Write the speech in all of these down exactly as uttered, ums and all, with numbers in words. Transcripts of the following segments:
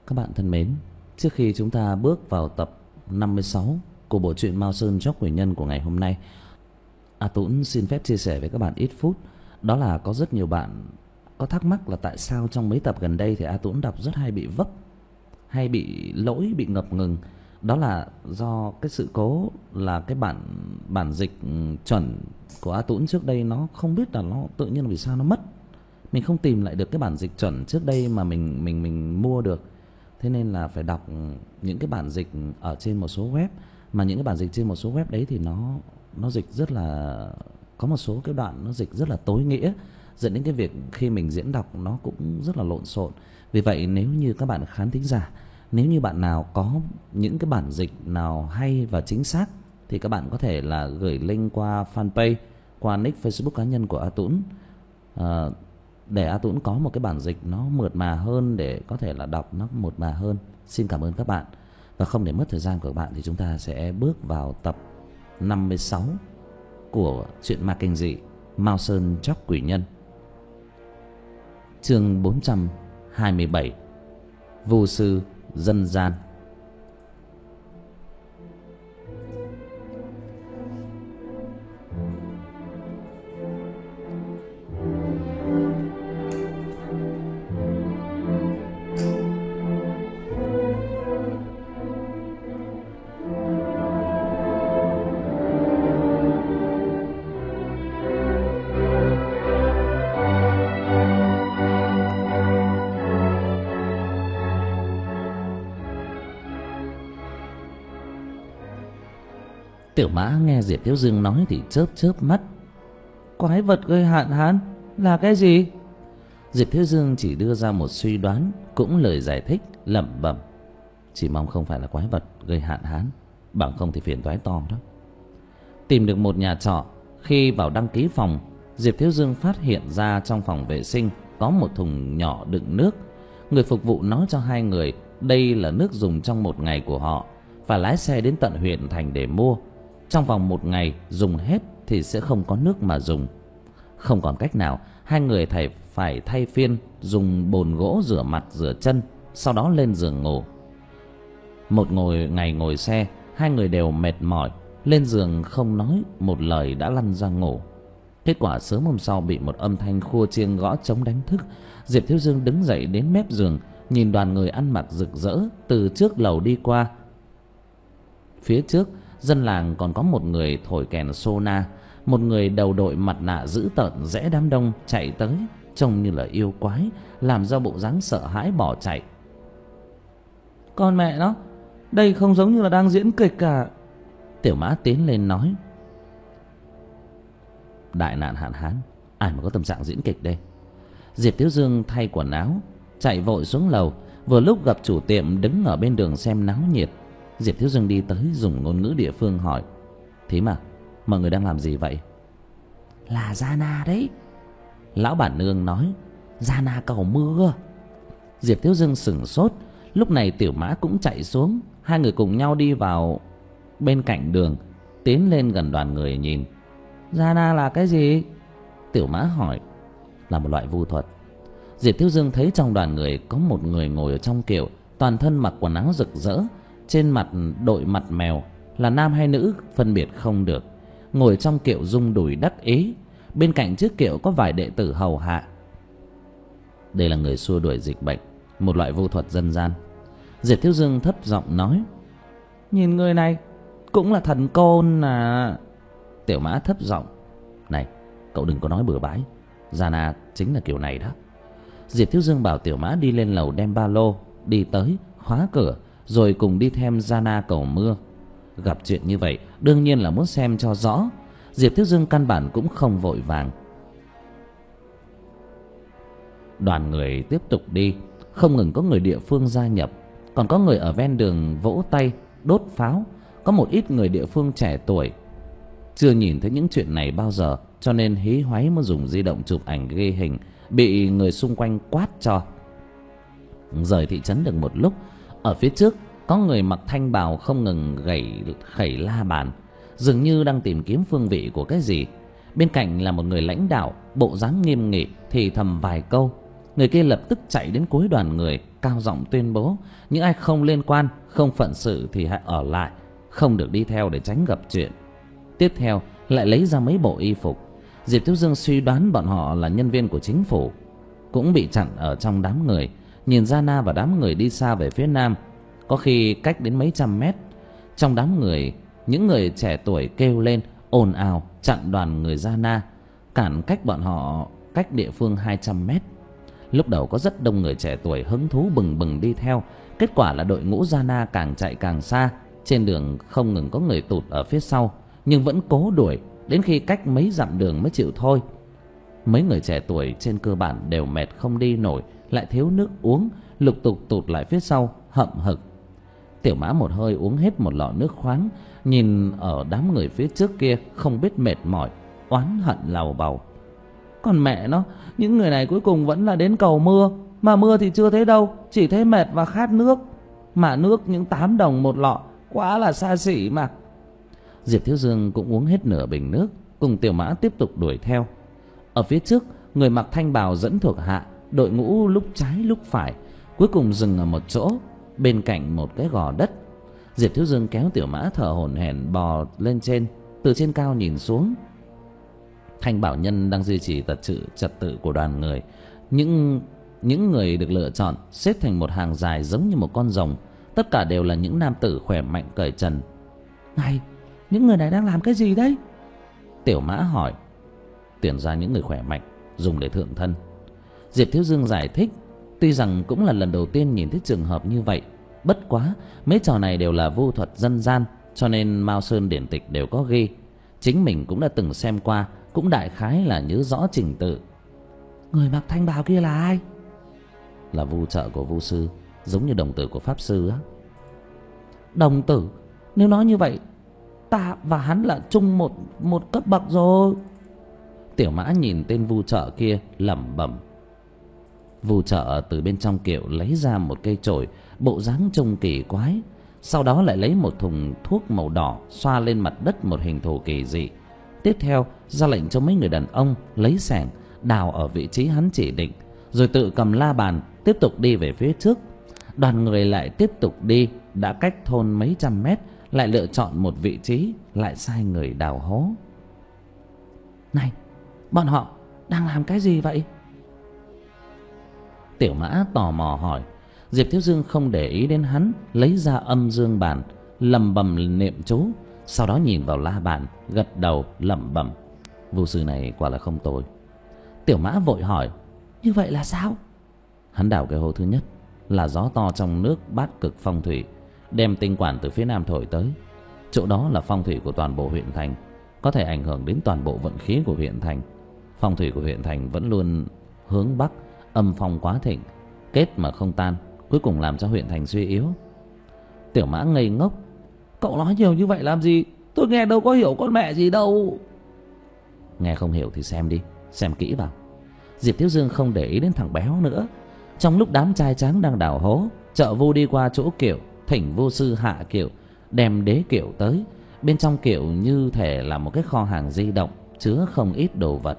Các bạn thân mến, trước khi chúng ta bước vào tập năm mươi sáu của bộ truyện Mao Sơn Chóc Quỷ Nhân của ngày hôm nay, A Tũng xin phép chia sẻ với các bạn ít phút. Đó là có rất nhiều bạn có thắc mắc là tại sao trong mấy tập gần đây thì A Tũng đọc rất hay bị vấp, hay bị lỗi, bị ngập ngừng. Đó là do cái sự cố là cái bản bản dịch chuẩn của A Tũng trước đây nó không biết là nó tự nhiên vì sao nó mất. Mình không tìm lại được cái bản dịch chuẩn trước đây mà mình mình mình mua được. Thế nên là phải đọc những cái bản dịch ở trên một số web, mà những cái bản dịch trên một số web đấy thì nó nó dịch rất là, có một số cái đoạn nó dịch rất là tối nghĩa, dẫn đến cái việc khi mình diễn đọc nó cũng rất là lộn xộn. Vì vậy nếu như các bạn khán thính giả, nếu như bạn nào có những cái bản dịch nào hay và chính xác thì các bạn có thể là gửi link qua fanpage, qua nick Facebook cá nhân của A Tũng, à, để A Tũng có một cái bản dịch nó mượt mà hơn, để có thể là đọc nó mượt mà hơn. Xin cảm ơn các bạn. Và không để mất thời gian của các bạn thì chúng ta sẽ bước vào tập năm mươi sáu của truyện ma kinh dị Mao Sơn Chóc Quỷ Nhân. Chương bốn trăm hai mươi bảy, Vô sư dân gian. Tiểu Mã nghe Diệp Thiếu Dương nói thì chớp chớp mắt. Quái vật gây hạn hán là cái gì? Diệp Thiếu Dương chỉ đưa ra một suy đoán, cũng lời giải thích lẩm bẩm. Chỉ mong không phải là quái vật gây hạn hán, bằng không thì phiền toái to đó. Tìm được một nhà trọ, khi vào đăng ký phòng, Diệp Thiếu Dương phát hiện ra trong phòng vệ sinh có một thùng nhỏ đựng nước. Người phục vụ nói cho hai người đây là nước dùng trong một ngày của họ, phải lái xe đến tận huyện thành để mua. Trong vòng một ngày dùng hết thì sẽ không có nước mà dùng. Không còn cách nào, hai người thầy phải thay phiên dùng bồn gỗ rửa mặt rửa chân, sau đó lên giường ngủ. Một ngồi ngày ngồi xe, hai người đều mệt mỏi, lên giường không nói một lời đã lăn ra ngủ. Kết quả sớm hôm sau bị một âm thanh khua chiêng gõ trống đánh thức. Diệp Thiếu Dương đứng dậy đến mép giường, nhìn đoàn người ăn mặc rực rỡ từ trước lầu đi qua. Phía trước dân làng còn có một người thổi kèn sô na, một người đầu đội mặt nạ dữ tợn rẽ đám đông chạy tới, trông như là yêu quái, làm ra bộ dáng sợ hãi bỏ chạy. Con mẹ nó, đây không giống như là đang diễn kịch cả. Tiểu Mã tiến lên nói. Đại nạn hạn hán, ai mà có tâm trạng diễn kịch đây? Diệp Thiếu Dương thay quần áo, chạy vội xuống lầu, vừa lúc gặp chủ tiệm đứng ở bên đường xem náo nhiệt. Diệp Thiếu Dương đi tới dùng ngôn ngữ địa phương hỏi. Thím à, mọi người đang làm gì vậy? Là Giana đấy. Lão bản nương nói. Giana cầu mưa. Diệp Thiếu Dương sửng sốt. Lúc này Tiểu Mã cũng chạy xuống. Hai người cùng nhau đi vào bên cạnh đường, tiến lên gần đoàn người nhìn. Giana là cái gì? Tiểu Mã hỏi. Là một loại vu thuật. Diệp Thiếu Dương thấy trong đoàn người có một người ngồi ở trong kiệu, toàn thân mặc quần áo rực rỡ, trên mặt đội mặt mèo, là nam hay nữ phân biệt không được, ngồi trong kiệu rung đùi đắc ý. Bên cạnh chiếc kiệu có vài đệ tử hầu hạ. Đây là người xua đuổi dịch bệnh, một loại vu thuật dân gian. Diệp Thiếu Dương thấp giọng nói. Nhìn người này cũng là thần côn à? Tiểu Mã thấp giọng. Này, cậu đừng có nói bừa bãi, Giana chính là kiểu này đó. Diệp Thiếu Dương bảo Tiểu Mã đi lên lầu đem ba lô, đi tới khóa cửa, rồi cùng đi thêm Giana cầu mưa. Gặp chuyện như vậy đương nhiên là muốn xem cho rõ. Diệp Thiếu Dương căn bản cũng không vội vàng. Đoàn người tiếp tục đi, không ngừng có người địa phương gia nhập, còn có người ở ven đường vỗ tay đốt pháo. Có một ít người địa phương trẻ tuổi chưa nhìn thấy những chuyện này bao giờ, cho nên hí hoáy muốn dùng di động chụp ảnh ghi hình, bị người xung quanh quát cho. Rời thị trấn được một lúc, ở phía trước có người mặc thanh bào không ngừng gảy khẩy la bàn, dường như đang tìm kiếm phương vị của cái gì. Bên cạnh là một người lãnh đạo, bộ dáng nghiêm nghị thì thầm vài câu. Người kia lập tức chạy đến cuối đoàn người, cao giọng tuyên bố những ai không liên quan, không phận sự thì hãy ở lại, không được đi theo để tránh gặp chuyện. Tiếp theo lại lấy ra mấy bộ y phục. Diệp Thiếu Dương suy đoán bọn họ là nhân viên của chính phủ, cũng bị chặn ở trong đám người. Nhìn Gia Na và đám người đi xa về phía nam, có khi cách đến mấy trăm mét. Trong đám người, những người trẻ tuổi kêu lên ồn ào chặn đoàn người Gia Na, cản cách bọn họ cách địa phương hai trăm mét. Lúc đầu có rất đông người trẻ tuổi hứng thú bừng bừng đi theo. Kết quả là đội ngũ Gia Na càng chạy càng xa. Trên đường không ngừng có người tụt ở phía sau, nhưng vẫn cố đuổi, đến khi cách mấy dặm đường mới chịu thôi. Mấy người trẻ tuổi trên cơ bản đều mệt không đi nổi, lại thiếu nước uống, lục tục tụt lại phía sau hậm hực. Tiểu Mã một hơi uống hết một lọ nước khoáng, nhìn ở đám người phía trước kia không biết mệt mỏi, oán hận lầu bầu. Còn mẹ nó, những người này cuối cùng vẫn là đến cầu mưa, mà mưa thì chưa thấy đâu, chỉ thấy mệt và khát nước. Mà nước những tám đồng một lọ, quá là xa xỉ mà. Diệp Thiếu Dương cũng uống hết nửa bình nước, cùng Tiểu Mã tiếp tục đuổi theo. Ở phía trước, người mặc thanh bào dẫn thuộc hạ, đội ngũ lúc trái lúc phải, cuối cùng dừng ở một chỗ, bên cạnh một cái gò đất. Diệp Thiếu Dương kéo Tiểu Mã thở hổn hển bò lên trên, từ trên cao nhìn xuống. Thanh bảo nhân đang duy trì trật tự trật tự của đoàn người. Những những người được lựa chọn xếp thành một hàng dài giống như một con rồng, tất cả đều là những nam tử khỏe mạnh cởi trần. Này, những người này đang làm cái gì đấy? Tiểu Mã hỏi. Tuyển ra những người khỏe mạnh dùng để thượng thân. Diệp Thiếu Dương giải thích. Tuy rằng cũng là lần đầu tiên nhìn thấy trường hợp như vậy, bất quá mấy trò này đều là vu thuật dân gian, cho nên Mao Sơn điển tịch đều có ghi. Chính mình cũng đã từng xem qua, cũng đại khái là nhớ rõ trình tự. Người mặc thanh bào kia là ai? Là vu trợ của vu sư, giống như đồng tử của pháp sư á. Đồng tử? Nếu nói như vậy, ta và hắn là chung một một cấp bậc rồi. Tiểu Mã nhìn tên vu trợ kia lẩm bẩm. Vu trợ từ bên trong kiệu lấy ra một cây chổi, bộ dáng trông kỳ quái. Sau đó lại lấy một thùng thuốc màu đỏ xoa lên mặt đất một hình thù kỳ dị. Tiếp theo ra lệnh cho mấy người đàn ông lấy xẻng đào ở vị trí hắn chỉ định, rồi tự cầm la bàn tiếp tục đi về phía trước. Đoàn người lại tiếp tục đi, đã cách thôn mấy trăm mét, lại lựa chọn một vị trí, lại sai người đào hố. Này, bọn họ đang làm cái gì vậy? Tiểu Mã tò mò hỏi. Diệp Thiếu Dương không để ý đến hắn, lấy ra âm dương bàn, lẩm bẩm niệm chú, sau đó nhìn vào la bàn, gật đầu lẩm bẩm. Vu sư này quả là không tồi. Tiểu Mã vội hỏi. Như vậy là sao? Hắn đào cái hố thứ nhất là gió to trong nước bát cực phong thủy, đem tinh quản từ phía nam thổi tới. Chỗ đó là phong thủy của toàn bộ huyện thành, có thể ảnh hưởng đến toàn bộ vận khí của huyện thành. Phong thủy của huyện thành vẫn luôn hướng bắc, âm phong quá thịnh, kết mà không tan, cuối cùng làm cho huyện thành suy yếu. Tiểu Mã ngây ngốc. Cậu nói nhiều như vậy làm gì? Tôi nghe đâu có hiểu con mẹ gì đâu. Nghe không hiểu thì xem đi, xem kỹ vào. Diệp Thiếu Dương không để ý đến thằng béo nữa. Trong lúc đám trai tráng đang đào hố, trợ vu đi qua chỗ kiệu, thỉnh vô sư hạ kiệu, đem đế kiệu tới. Bên trong kiệu như thể là một cái kho hàng di động, chứa không ít đồ vật.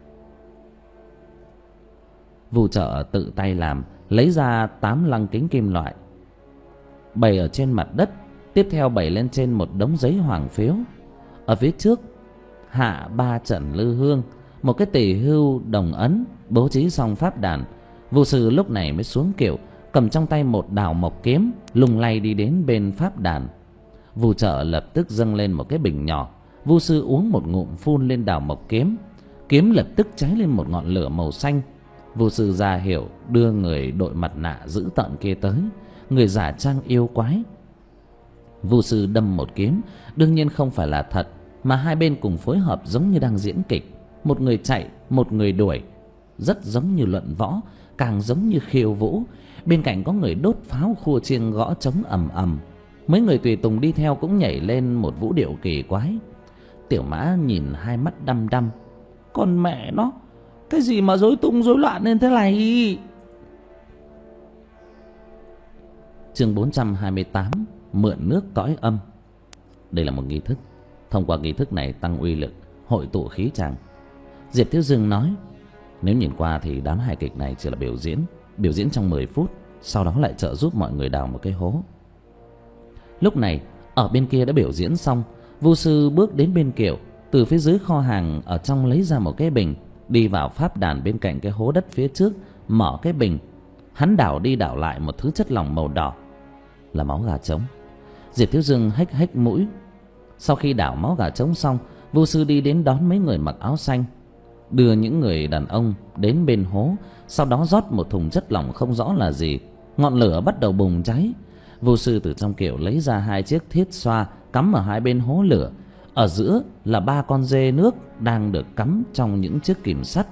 Vu trợ tự tay làm, lấy ra tám lăng kính kim loại, bày ở trên mặt đất. Tiếp theo bày lên trên một đống giấy hoàng phiếu. Ở phía trước hạ ba trận lư hương, một cái tỳ hưu đồng ấn, bố trí xong pháp đàn. Vu sư lúc này mới xuống kiệu, cầm trong tay một đào mộc kiếm, lung lay đi đến bên pháp đàn. Vu trợ lập tức dâng lên một cái bình nhỏ. Vu sư uống một ngụm phun lên đào mộc kiếm, kiếm lập tức cháy lên một ngọn lửa màu xanh. Vu sư ra hiệu đưa người đội mặt nạ dữ tợn kia tới, người giả trang yêu quái. Vu sư đâm một kiếm, đương nhiên không phải là thật, mà hai bên cùng phối hợp giống như đang diễn kịch. Một người chạy, một người đuổi, rất giống như luận võ, càng giống như khiêu vũ. Bên cạnh có người đốt pháo, khua chiêng gõ trống ầm ầm. Mấy người tùy tùng đi theo cũng nhảy lên một vũ điệu kỳ quái. Tiểu Mã nhìn hai mắt đăm đăm. Con mẹ nó, cái gì mà rối tung rối loạn lên thế này? Chương bốn trăm hai mươi tám, mượn nước cõi âm. Đây là một nghi thức, thông qua nghi thức này tăng uy lực, hội tụ khí tràng. Diệp Thiếu Dương nói. Nếu nhìn qua thì đám hài kịch này chỉ là biểu diễn, biểu diễn trong mười phút, sau đó lại trợ giúp mọi người đào một cái hố. Lúc này ở bên kia đã biểu diễn xong, Vu sư bước đến bên Kiệu, từ phía dưới kho hàng ở trong lấy ra một cái bình, đi vào pháp đàn bên cạnh cái hố đất phía trước, mở cái bình. Hắn đảo đi đảo lại một thứ chất lỏng màu đỏ, là máu gà trống. Diệp Thiếu Dương hếch hếch mũi. Sau khi đảo máu gà trống xong, Vu sư đi đến đón mấy người mặc áo xanh, đưa những người đàn ông đến bên hố, sau đó rót một thùng chất lỏng không rõ là gì. Ngọn lửa bắt đầu bùng cháy. Vu sư từ trong kiệu lấy ra hai chiếc thiết xoa cắm ở hai bên hố lửa. Ở giữa là ba con dê nước đang được cắm trong những chiếc kìm sắt.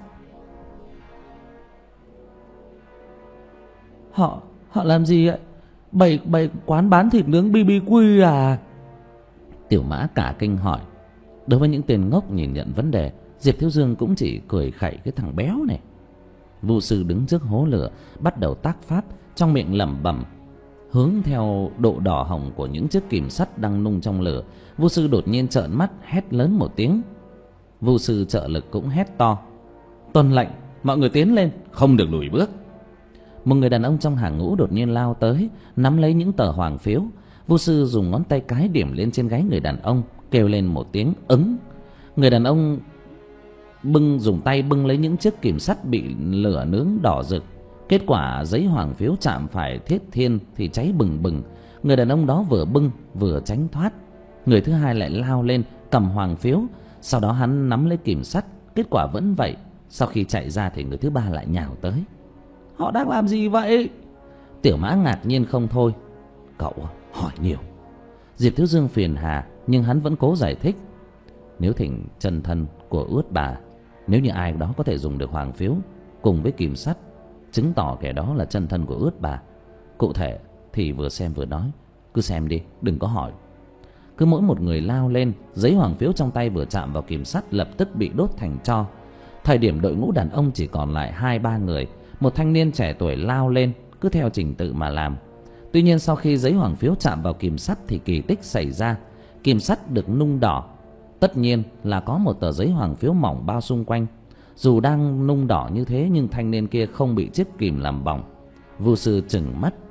Họ họ làm gì ạ? Bày bày quán bán thịt nướng bê bê quy à? Tiểu Mã cả kinh hỏi. Đối với những tên ngốc nhìn nhận vấn đề, Diệp Thiếu Dương cũng chỉ cười khẩy cái thằng béo này. Vu sư đứng trước hố lửa, bắt đầu tác pháp, trong miệng lẩm bẩm. Hướng theo độ đỏ hồng của những chiếc kìm sắt đang nung trong lửa, Vu sư đột nhiên trợn mắt hét lớn một tiếng. Vu sư trợ lực cũng hét to. Tuân lệnh, mọi người tiến lên, không được lùi bước. Một người đàn ông trong hàng ngũ đột nhiên lao tới, nắm lấy những tờ hoàng phiếu. Vu sư dùng ngón tay cái điểm lên trên gáy người đàn ông, kêu lên một tiếng ứng. Người đàn ông bưng dùng tay bưng lấy những chiếc kìm sắt bị lửa nướng đỏ rực. Kết quả giấy hoàng phiếu chạm phải thiết thiên thì cháy bừng bừng. Người đàn ông đó vừa bưng vừa tránh thoát. Người thứ hai lại lao lên cầm hoàng phiếu, sau đó hắn nắm lấy kìm sắt. Kết quả vẫn vậy. Sau khi chạy ra thì người thứ ba lại nhào tới. Họ đang làm gì vậy? Tiểu Mã ngạc nhiên không thôi. Cậu hỏi nhiều. Diệp Thiếu Dương phiền hà, nhưng hắn vẫn cố giải thích. Nếu thỉnh chân thân của ướt bà, nếu như ai đó có thể dùng được hoàng phiếu cùng với kìm sắt, chứng tỏ kẻ đó là chân thân của ướt bà. Cụ thể thì vừa xem vừa nói. Cứ xem đi, đừng có hỏi. Cứ mỗi một người lao lên, giấy hoàng phiếu trong tay vừa chạm vào kìm sắt lập tức bị đốt thành tro. Thời điểm đội ngũ đàn ông chỉ còn lại hai ba người. Một thanh niên trẻ tuổi lao lên, cứ theo trình tự mà làm. Tuy nhiên sau khi giấy hoàng phiếu chạm vào kìm sắt thì kỳ tích xảy ra. Kìm sắt được nung đỏ. Tất nhiên là có một tờ giấy hoàng phiếu mỏng bao xung quanh. Dù đang nung đỏ như thế nhưng thanh niên kia không bị chiếc kìm làm bỏng. Vu sư trừng mắt.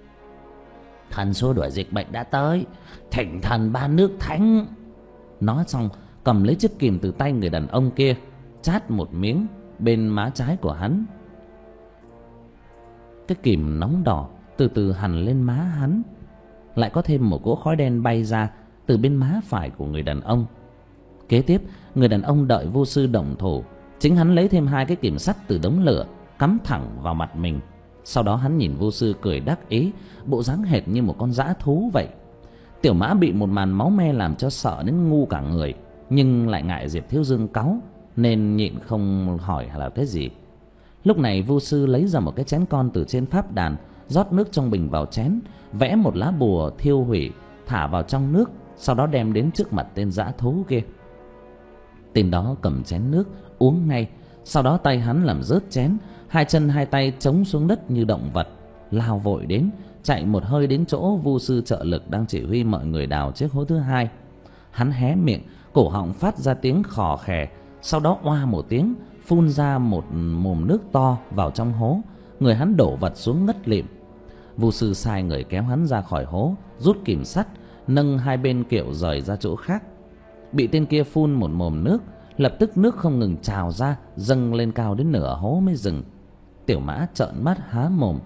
Thần xua đuổi dịch bệnh đã tới, thỉnh thần ban nước thánh. Nói xong cầm lấy chiếc kìm từ tay người đàn ông kia, chát một miếng bên má trái của hắn. Cái kìm nóng đỏ từ từ hằn lên má hắn. Lại có thêm một cỗ khói đen bay ra từ bên má phải của người đàn ông. Kế tiếp người đàn ông đợi Vu sư động thủ, chính hắn lấy thêm hai cái kìm sắt từ đống lửa cắm thẳng vào mặt mình. Sau đó hắn nhìn Vu sư cười đắc ý, bộ dáng hệt như một con dã thú vậy. Tiểu Mã bị một màn máu me làm cho sợ đến ngu cả người, nhưng lại ngại Diệp Thiếu Dương cáu nên nhịn không hỏi là cái gì. Lúc này Vu sư lấy ra một cái chén con từ trên pháp đàn, rót nước trong bình vào chén, vẽ một lá bùa thiêu hủy, thả vào trong nước, sau đó đem đến trước mặt tên dã thú kia. Tên đó cầm chén nước uống ngay. Sau đó tay hắn làm rớt chén, hai chân hai tay chống xuống đất như động vật, lao vội đến, chạy một hơi đến chỗ Vu sư trợ lực đang chỉ huy mọi người đào chiếc hố thứ hai. Hắn hé miệng, cổ họng phát ra tiếng khò khè, sau đó oa một tiếng, phun ra một mồm nước to vào trong hố. Người hắn đổ vật xuống ngất lịm. Vu sư sai người kéo hắn ra khỏi hố, rút kìm sắt, nâng hai bên kiệu rời ra chỗ khác. Bị tên kia phun một mồm nước, lập tức nước không ngừng trào ra, dâng lên cao đến nửa hố mới dừng. Tiểu Mã trợn mắt há mồm.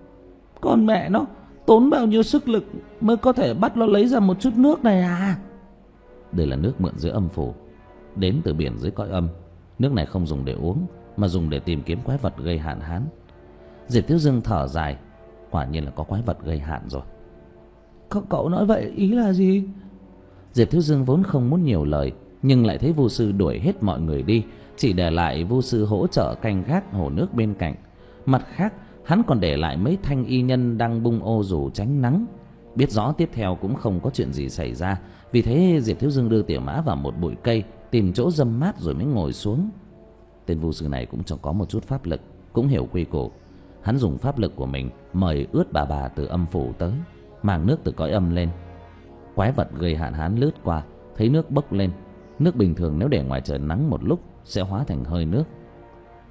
Con mẹ nó, tốn bao nhiêu sức lực mới có thể bắt nó lấy ra một chút nước này à? Đây là nước mượn dưới âm phủ, đến từ biển dưới cõi âm. Nước này không dùng để uống, mà dùng để tìm kiếm quái vật gây hạn hán. Diệp Thiếu Dương thở dài. Quả nhiên là có quái vật gây hạn rồi. Cậu, cậu nói vậy ý là gì? Diệp Thiếu Dương vốn không muốn nhiều lời, nhưng lại thấy Vu sư đuổi hết mọi người đi, chỉ để lại Vu sư hỗ trợ canh gác hồ nước bên cạnh. Mặt khác hắn còn để lại mấy thanh y nhân đang bung ô dù tránh nắng. Biết rõ tiếp theo cũng không có chuyện gì xảy ra, vì thế Diệp Thiếu Dương đưa Tiểu Mã vào một bụi cây, tìm chỗ râm mát rồi mới ngồi xuống. Tên Vu sư này cũng chẳng có một chút pháp lực, cũng hiểu quy củ. Hắn dùng pháp lực của mình mời ướt bà bà từ âm phủ tới, mang nước từ cõi âm lên. Quái vật gây hạn hán lướt qua, thấy nước bốc lên. Nước bình thường nếu để ngoài trời nắng một lúc sẽ hóa thành hơi nước,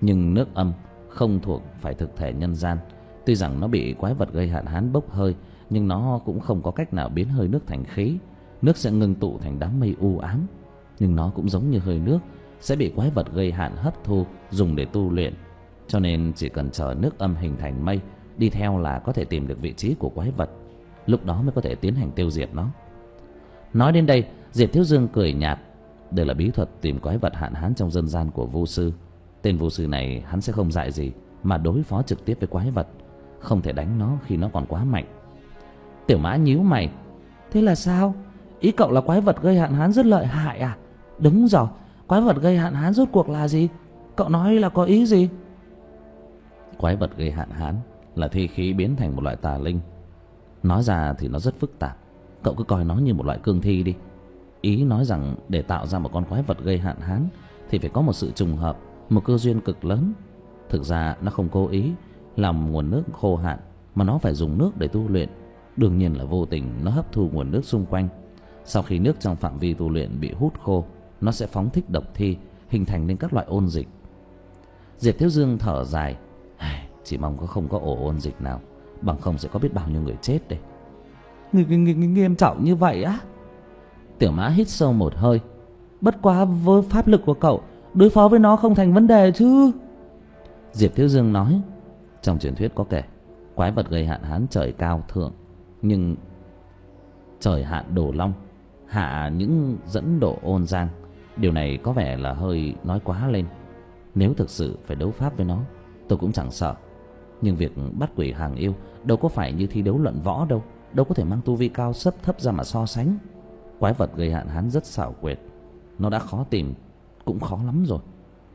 Nhưng nước âm không thuộc phải thực thể nhân gian. Tuy rằng nó bị quái vật gây hạn hán bốc hơi, nhưng nó cũng không có cách nào biến hơi nước thành khí. Nước sẽ ngưng tụ thành đám mây u ám. Nhưng nó cũng giống như hơi nước, sẽ bị quái vật gây hạn hấp thu, dùng để tu luyện. Cho nên chỉ cần chờ nước âm hình thành mây, đi theo là có thể tìm được vị trí của quái vật. Lúc đó mới có thể tiến hành tiêu diệt nó. Nói đến đây, Diệp Thiếu Dương cười nhạt. Đây là bí thuật tìm quái vật hạn hán trong dân gian của Vu sư. Tên Vu sư này hắn sẽ không dạy gì, mà đối phó trực tiếp với quái vật. Không thể đánh nó khi nó còn quá mạnh. Tiểu Mã nhíu mày. Thế là sao? Ý cậu là quái vật gây hạn hán rất lợi hại à? Đúng rồi, quái vật gây hạn hán rốt cuộc là gì? Cậu nói là có ý gì? Quái vật gây hạn hán là thi khí biến thành một loại tà linh. Nói ra thì nó rất phức tạp, cậu cứ coi nó như một loại cương thi đi. Ý nói rằng để tạo ra một con quái vật gây hạn hán thì phải có một sự trùng hợp, một cơ duyên cực lớn. Thực ra nó không cố ý làm nguồn nước khô hạn, mà nó phải dùng nước để tu luyện. Đương nhiên là vô tình nó hấp thu nguồn nước xung quanh. Sau khi nước trong phạm vi tu luyện bị hút khô, nó sẽ phóng thích độc thi, hình thành nên các loại ôn dịch. Diệp Thiếu Dương thở dài. Chỉ mong có không có ổ ôn dịch nào, bằng không sẽ có biết bao nhiêu người chết đây. Nghiêm trọng như vậy á? Tiểu Mã hít sâu một hơi. Bất quá với pháp lực của cậu, đối phó với nó không thành vấn đề chứ? Diệp Thiếu Dương nói. Trong truyền thuyết có kể quái vật gây hạn hán trời cao thượng, nhưng trời hạn đổ long, hạ những dẫn độ ôn giang. Điều này có vẻ là hơi nói quá lên. Nếu thực sự phải đấu pháp với nó, tôi cũng chẳng sợ. Nhưng việc bắt quỷ hàng yêu đâu có phải như thi đấu luận võ đâu, đâu có thể mang tu vi cao sấp thấp ra mà so sánh. Quái vật gây hạn hán rất xảo quyệt, nó đã khó tìm, cũng khó lắm rồi.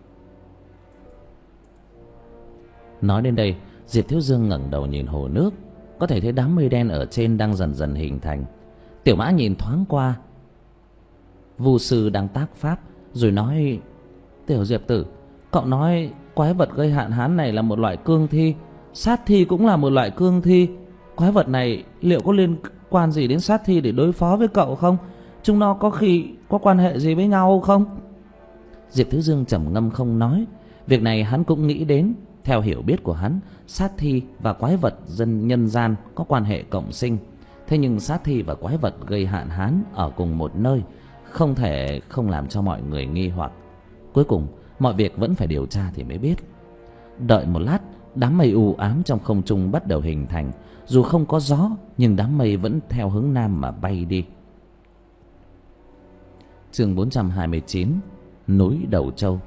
Nói đến đây, Diệp Thiếu Dương ngẩng đầu nhìn hồ nước, có thể thấy đám mây đen ở trên đang dần dần hình thành. Tiểu Mã nhìn thoáng qua Vu sư đang tác pháp, rồi nói: Tiểu Diệp tử, cậu nói quái vật gây hạn hán này là một loại cương thi, sát thi cũng là một loại cương thi. Quái vật này liệu có liên quan gì đến sát thi để đối phó với cậu không? Chúng nó có khi có quan hệ gì với nhau không? Diệp Thiếu Dương trầm ngâm không nói. Việc này hắn cũng nghĩ đến. Theo hiểu biết của hắn, sát thi và quái vật dân nhân gian có quan hệ cộng sinh. Thế nhưng sát thi và quái vật gây hạn hán ở cùng một nơi, không thể không làm cho mọi người nghi hoặc. Cuối cùng mọi việc vẫn phải điều tra thì mới biết. Đợi một lát, đám mây u ám trong không trung bắt đầu hình thành. Dù không có gió, nhưng đám mây vẫn theo hướng nam mà bay đi. Chương bốn trăm hai mươi chín. Núi Đầu Trâu.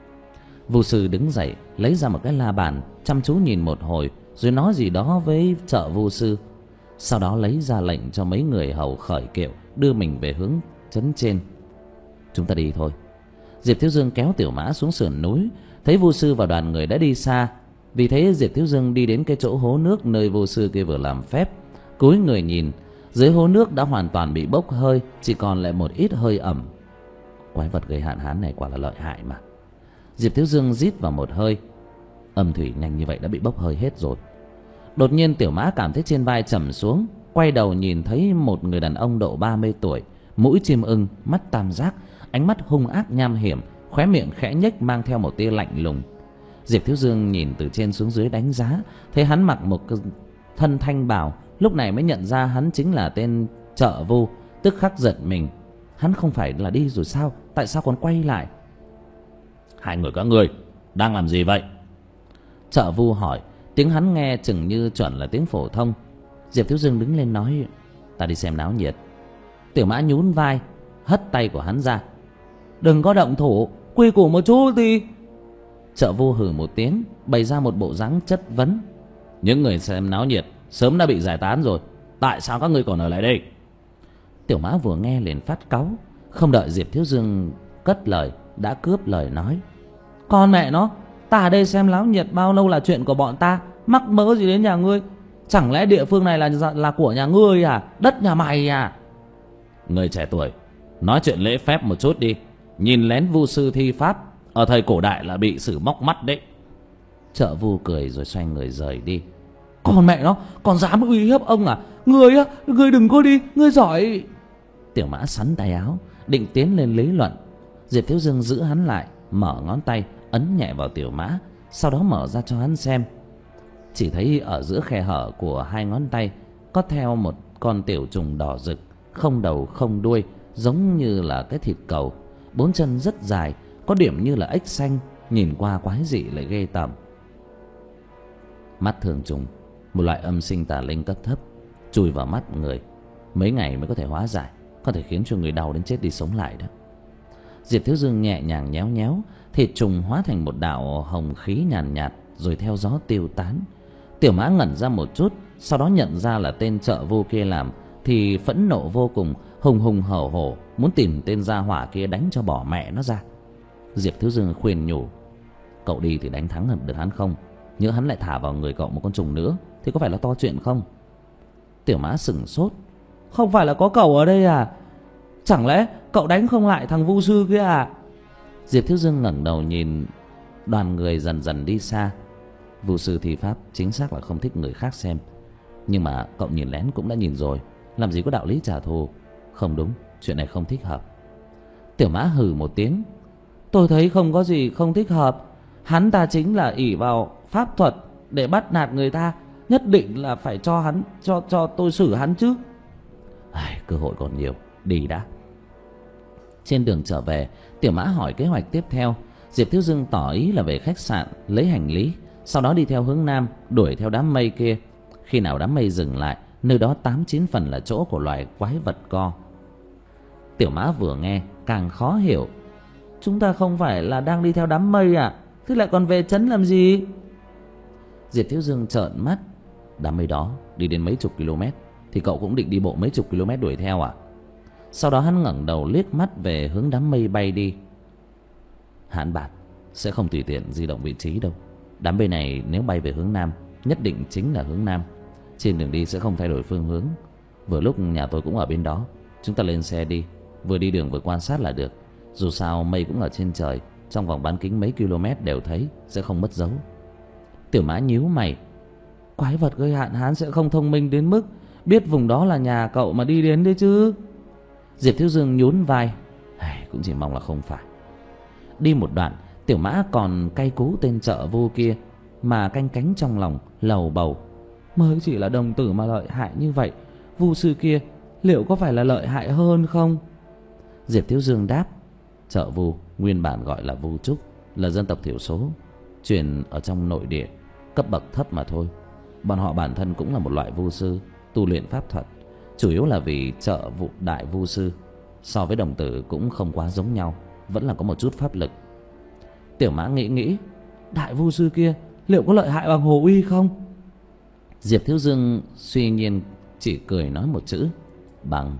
Vu sư đứng dậy, lấy ra một cái la bàn, chăm chú nhìn một hồi, rồi nói gì đó với trợ vu sư. Sau đó lấy ra lệnh cho mấy người hầu khởi kiệu, đưa mình về hướng trấn trên. Chúng ta đi thôi. Diệp Thiếu Dương kéo Tiểu Mã xuống sườn núi. Thấy vu sư và đoàn người đã đi xa, vì thế Diệp Thiếu Dương đi đến cái chỗ hố nước nơi vu sư kia vừa làm phép. Cúi người nhìn, dưới hố nước đã hoàn toàn bị bốc hơi, chỉ còn lại một ít hơi ẩm. Quái vật gây hạn hán này quả là lợi hại mà. Diệp Thiếu Dương rít vào một hơi. Âm thủy nhanh như vậy đã bị bốc hơi hết rồi. Đột nhiên Tiểu Mã cảm thấy trên vai trầm xuống, quay đầu nhìn thấy một người đàn ông độ ba mươi tuổi, mũi chim ưng, mắt tam giác, ánh mắt hung ác nham hiểm, khóe miệng khẽ nhếch mang theo một tia lạnh lùng. Diệp Thiếu Dương nhìn từ trên xuống dưới đánh giá, thấy hắn mặc một thân thanh bào, lúc này mới nhận ra hắn chính là tên trợ vu, tức khắc giật mình. Hắn không phải là đi rồi sao? Tại sao còn quay lại? Hai người các ngươi đang làm gì vậy? Trợ vu hỏi. Tiếng hắn nghe chừng như chuẩn là tiếng phổ thông. Diệp Thiếu Dương đứng lên nói: Ta đi xem náo nhiệt. Tiểu Mã nhún vai, hất tay của hắn ra. Đừng có động thủ, quy củ một chút đi. Trợ vu hừ một tiếng, bày ra một bộ dáng chất vấn. Những người xem náo nhiệt sớm đã bị giải tán rồi, tại sao các ngươi còn ở lại đây? Tiểu Mã vừa nghe liền phát cáu, không đợi Diệp Thiếu Dương cất lời đã cướp lời nói: Con mẹ nó, ta ở đây xem náo nhiệt bao lâu là chuyện của bọn ta, mắc mớ gì đến nhà ngươi? Chẳng lẽ địa phương này là là của nhà ngươi à? Đất nhà mày à? Người trẻ tuổi, nói chuyện lễ phép một chút đi. Nhìn lén vu sư thi pháp ở thời cổ đại là bị xử móc mắt đấy. Trợ vu cười rồi xoay người rời đi. Con mẹ nó, còn dám uy hiếp ông à? Ngươi á, ngươi đừng có đi, ngươi giỏi. Tiểu Mã sắn tay áo, định tiến lên lý luận. Diệp Thiếu Dương giữ hắn lại, mở ngón tay ấn nhẹ vào Tiểu Mã, sau đó mở ra cho hắn xem. Chỉ thấy ở giữa khe hở của hai ngón tay có theo một con tiểu trùng đỏ rực, không đầu không đuôi, giống như là cái thịt cầu, bốn chân rất dài, có điểm như là ếch xanh, nhìn qua quái dị lại ghê tởm. Mắt thường trùng, một loại âm sinh tà linh cấp thấp, chui vào mắt người, mấy ngày mới có thể hóa giải, có thể khiến cho người đau đến chết đi sống lại đó. Diệp Thiếu Dương nhẹ nhàng nhéo nhéo, thịt trùng hóa thành một đạo hồng khí nhàn nhạt, nhạt rồi theo gió tiêu tán. Tiểu Mã ngẩn ra một chút, sau đó nhận ra là tên trợ vu kia làm thì phẫn nộ vô cùng, hùng hùng hổ hổ muốn tìm tên gia hỏa kia đánh cho bỏ mẹ nó ra. Diệp Thiếu Dương khuyên nhủ, cậu đi thì đánh thắng được hắn không? Nhớ hắn lại thả vào người cậu một con trùng nữa thì có phải là to chuyện không? Tiểu Mã sửng sốt, không phải là có cậu ở đây à? Chẳng lẽ cậu đánh không lại thằng vu sư kia à? Diệp Thiếu Dương ngẩng đầu nhìn đoàn người dần dần đi xa. Vu sư thi pháp chính xác là không thích người khác xem, nhưng mà cậu nhìn lén cũng đã nhìn rồi, làm gì có đạo lý trả thù. Không đúng, chuyện này không thích hợp. Tiểu Mã hừ một tiếng, tôi thấy không có gì không thích hợp. Hắn ta chính là ỷ vào pháp thuật để bắt nạt người ta, nhất định là phải cho hắn cho cho tôi xử hắn chứ. Ai, cơ hội còn nhiều, đi đã. Trên đường trở về, Tiểu Mã hỏi kế hoạch tiếp theo. Diệp Thiếu Dương tỏ ý là về khách sạn lấy hành lý, sau đó đi theo hướng nam đuổi theo đám mây kia. Khi nào đám mây dừng lại, nơi đó tám chín phần là chỗ của loài quái vật co. Tiểu Mã vừa nghe càng khó hiểu, chúng ta không phải là đang đi theo đám mây à, thế lại còn về trấn làm gì? Diệp Thiếu Dương trợn mắt, đám mây đó đi đến mấy chục km thì cậu cũng định đi bộ mấy chục km đuổi theo à? Sau đó hắn ngẩng đầu liếc mắt về hướng đám mây bay đi. Hãn Bạt sẽ không tùy tiện di động vị trí đâu. Đám mây này nếu bay về hướng nam, nhất định chính là hướng nam. Trên đường đi sẽ không thay đổi phương hướng. Vừa lúc nhà tôi cũng ở bên đó, chúng ta lên xe đi, vừa đi đường vừa quan sát là được. Dù sao mây cũng ở trên trời, trong vòng bán kính mấy km đều thấy, sẽ không mất dấu. Tiểu Mã nhíu mày, quái vật gây hạn hán sẽ không thông minh đến mức biết vùng đó là nhà cậu mà đi đến đấy chứ? Diệp Thiếu Dương nhún vai, cũng chỉ mong là không phải. Đi một đoạn, Tiểu Mã còn cay cú tên trợ vu kia mà canh cánh trong lòng, lầu bầu, mới chỉ là đồng tử mà lợi hại như vậy, vu sư kia liệu có phải là lợi hại hơn không? Diệp Thiếu Dương đáp, trợ vu nguyên bản gọi là vu trúc, là dân tộc thiểu số, truyền ở trong nội địa, cấp bậc thấp mà thôi. Bọn họ bản thân cũng là một loại vu sư, tu luyện pháp thuật, chủ yếu là vì trợ vụ đại vu sư so với đồng tử cũng không quá giống nhau, vẫn là có một chút pháp lực. Tiểu Mã nghĩ nghĩ, đại vu sư kia liệu có lợi hại bằng Hồ Uy không? Diệp Thiếu Dương suy nhiên chỉ cười nói một chữ, bằng.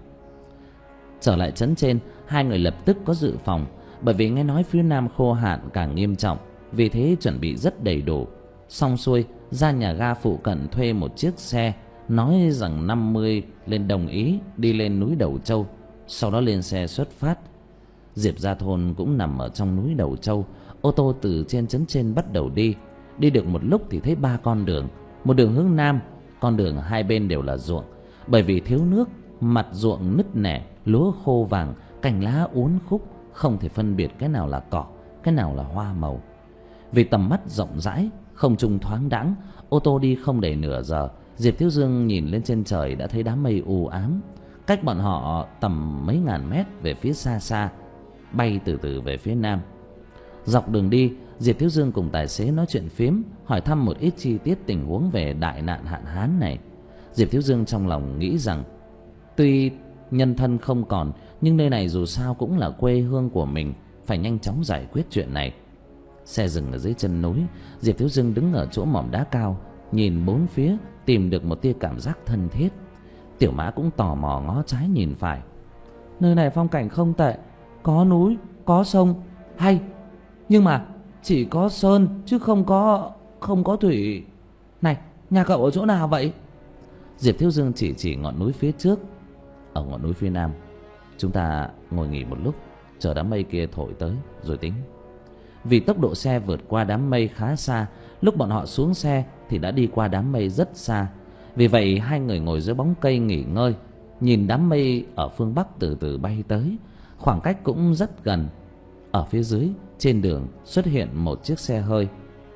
Trở lại trấn trên, hai người lập tức có dự phòng, bởi vì nghe nói phía nam khô hạn càng nghiêm trọng, vì thế chuẩn bị rất đầy đủ. Xong xuôi, ra nhà ga phụ cận thuê một chiếc xe, nói rằng năm mươi lên đồng ý đi lên núi Đầu Châu, sau đó lên xe xuất phát. Diệp Gia Thôn cũng nằm ở trong núi Đầu Châu. Ô tô từ trên trấn trên bắt đầu đi. Đi được một lúc thì thấy ba con đường. Một đường hướng nam, con đường hai bên đều là ruộng. Bởi vì thiếu nước, mặt ruộng nứt nẻ, lúa khô vàng, cành lá uốn khúc, không thể phân biệt cái nào là cỏ, cái nào là hoa màu. Vì tầm mắt rộng rãi, không trung thoáng đãng, ô tô đi không đầy nửa giờ, Diệp Thiếu Dương nhìn lên trên trời đã thấy đám mây u ám, cách bọn họ tầm mấy ngàn mét về phía xa xa, bay từ từ về phía nam. Dọc đường đi, Diệp Thiếu Dương cùng tài xế nói chuyện phiếm, hỏi thăm một ít chi tiết tình huống về đại nạn hạn hán này. Diệp Thiếu Dương trong lòng nghĩ rằng, tuy nhân thân không còn, nhưng nơi này dù sao cũng là quê hương của mình, phải nhanh chóng giải quyết chuyện này. Xe dừng ở dưới chân núi, Diệp Thiếu Dương đứng ở chỗ mỏm đá cao, nhìn bốn phía, tìm được một tia cảm giác thân thiết. Tiểu Mã cũng tò mò ngó trái nhìn phải. Nơi này phong cảnh không tệ, có núi, có sông, hay, nhưng mà chỉ có sơn chứ không có không có thủy. Này, nhà cậu ở chỗ nào vậy? Diệp Thiếu Dương chỉ chỉ ngọn núi phía trước. Ở ngọn núi phía nam, chúng ta ngồi nghỉ một lúc, chờ đám mây kia thổi tới rồi tính. Vì tốc độ xe vượt qua đám mây khá xa, lúc bọn họ xuống xe thì đã đi qua đám mây rất xa. Vì vậy hai người ngồi dưới bóng cây nghỉ ngơi, nhìn đám mây ở phương bắc từ từ bay tới, khoảng cách cũng rất gần. Ở phía dưới, trên đường xuất hiện một chiếc xe hơi.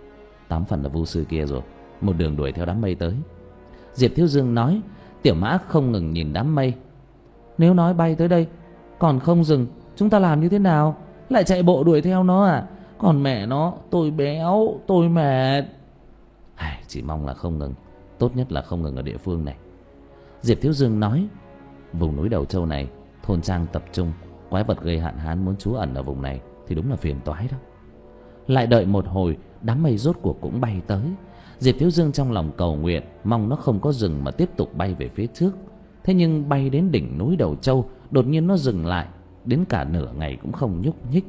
Tám phần là vu sư kia rồi, một đường đuổi theo đám mây tới. Diệp Thiếu Dương nói. Tiểu Mã không ngừng nhìn đám mây. Nếu nói bay tới đây còn không dừng, chúng ta làm như thế nào? Lại chạy bộ đuổi theo nó à? Còn mẹ nó, tôi béo, tôi mệt. Ai, chỉ mong là không ngừng. Tốt nhất là không ngừng ở địa phương này. Diệp Thiếu Dương nói. Vùng núi Đầu Châu này, thôn trang tập trung, quái vật gây hạn hán muốn trú ẩn ở vùng này thì đúng là phiền toái đó. Lại đợi một hồi, đám mây rốt cuộc cũng bay tới. Diệp Thiếu Dương trong lòng cầu nguyện, mong nó không có dừng mà tiếp tục bay về phía trước. Thế nhưng bay đến đỉnh núi Đầu Châu, đột nhiên nó dừng lại, đến cả nửa ngày cũng không nhúc nhích.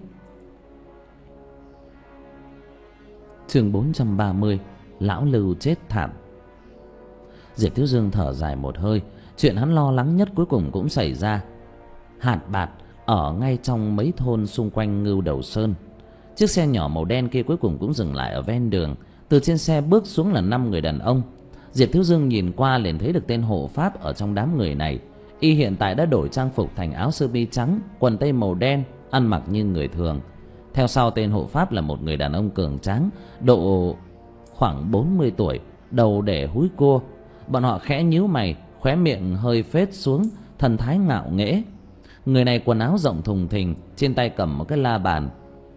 Chương bốn trăm ba mươi. Lão Lưu chết thảm. Diệp Thiếu Dương thở dài một hơi. Chuyện hắn lo lắng nhất cuối cùng cũng xảy ra. Hạt Bạt ở ngay trong mấy thôn xung quanh Ngưu Đầu Sơn. Chiếc xe nhỏ màu đen kia cuối cùng cũng dừng lại ở ven đường. Từ trên xe bước xuống là năm người đàn ông. Diệp Thiếu Dương nhìn qua liền thấy được tên hộ pháp ở trong đám người này. Y hiện tại đã đổi trang phục thành áo sơ mi trắng, quần tây màu đen, ăn mặc như người thường. Theo sau tên hộ pháp là một người đàn ông cường tráng, độ khoảng bốn mươi tuổi, đầu để húi cua. Bọn họ khẽ nhíu mày, khóe miệng hơi phết xuống, thần thái ngạo nghễ. Người này quần áo rộng thùng thình, trên tay cầm một cái la bàn,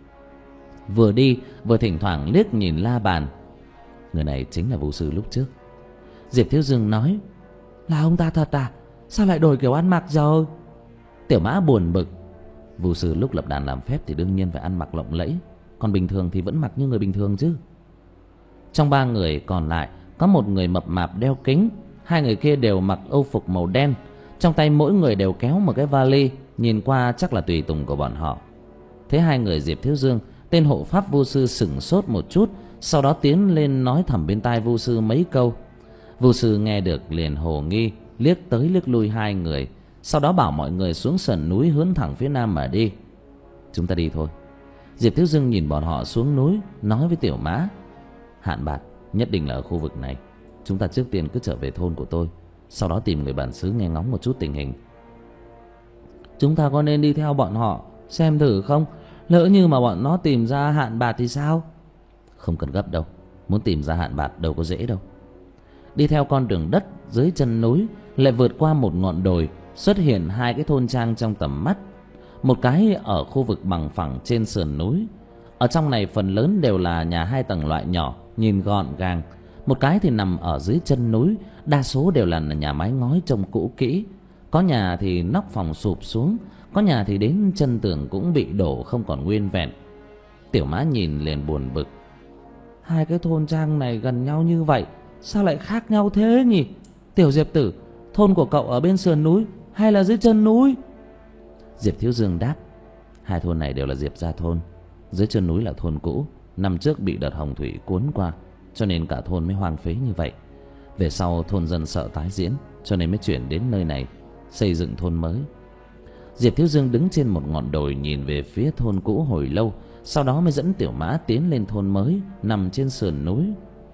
vừa đi vừa thỉnh thoảng liếc nhìn la bàn. Người này chính là vu sư lúc trước. Diệp Thiếu Dương nói. Là ông ta thật à? Sao lại đổi kiểu ăn mặc giờ? Tiểu Mã buồn bực. Vu sư lúc lập đàn làm phép thì đương nhiên phải ăn mặc lộng lẫy, còn bình thường thì vẫn mặc như người bình thường chứ. Trong ba người còn lại có một người mập mạp đeo kính. Hai người kia đều mặc âu phục màu đen. Trong tay mỗi người đều kéo một cái vali, nhìn qua chắc là tùy tùng của bọn họ. Thế hai người Diệp Thiếu Dương, tên hộ pháp vu sư sửng sốt một chút, sau đó tiến lên nói thầm bên tai vu sư mấy câu. Vu sư nghe được liền hồ nghi, liếc tới liếc lui hai người, sau đó bảo mọi người xuống sườn núi hướng thẳng phía nam mà đi. Chúng ta đi thôi. Diệp Thiếu Dương nhìn bọn họ xuống núi, nói với Tiểu Mã. Hạn Bạt nhất định là ở khu vực này. Chúng ta trước tiên cứ trở về thôn của tôi, sau đó tìm người bản xứ nghe ngóng một chút tình hình. Chúng ta có nên đi theo bọn họ xem thử không? Lỡ như mà bọn nó tìm ra Hạn Bạt thì sao? Không cần gấp đâu, muốn tìm ra Hạn Bạt đâu có dễ đâu. Đi theo con đường đất dưới chân núi, lại vượt qua một ngọn đồi, xuất hiện hai cái thôn trang trong tầm mắt. Một cái ở khu vực bằng phẳng trên sườn núi. Ở trong này phần lớn đều là nhà hai tầng loại nhỏ, nhìn gọn gàng. Một cái thì nằm ở dưới chân núi, đa số đều là nhà mái ngói trông cũ kỹ. Có nhà thì nóc phòng sụp xuống, có nhà thì đến chân tường cũng bị đổ không còn nguyên vẹn. Tiểu Mã nhìn liền buồn bực. Hai cái thôn trang này gần nhau như vậy, sao lại khác nhau thế nhỉ? Tiểu Diệp tử, thôn của cậu ở bên sườn núi hay là dưới chân núi? Diệp Thiếu Dương đáp. Hai thôn này đều là Diệp gia thôn. Dưới chân núi là thôn cũ, năm trước bị đợt hồng thủy cuốn qua, cho nên cả thôn mới hoang phế như vậy. Về sau thôn dân sợ tái diễn, cho nên mới chuyển đến nơi này xây dựng thôn mới. Diệp Thiếu Dương đứng trên một ngọn đồi nhìn về phía thôn cũ hồi lâu, sau đó mới dẫn Tiểu Mã tiến lên thôn mới nằm trên sườn núi.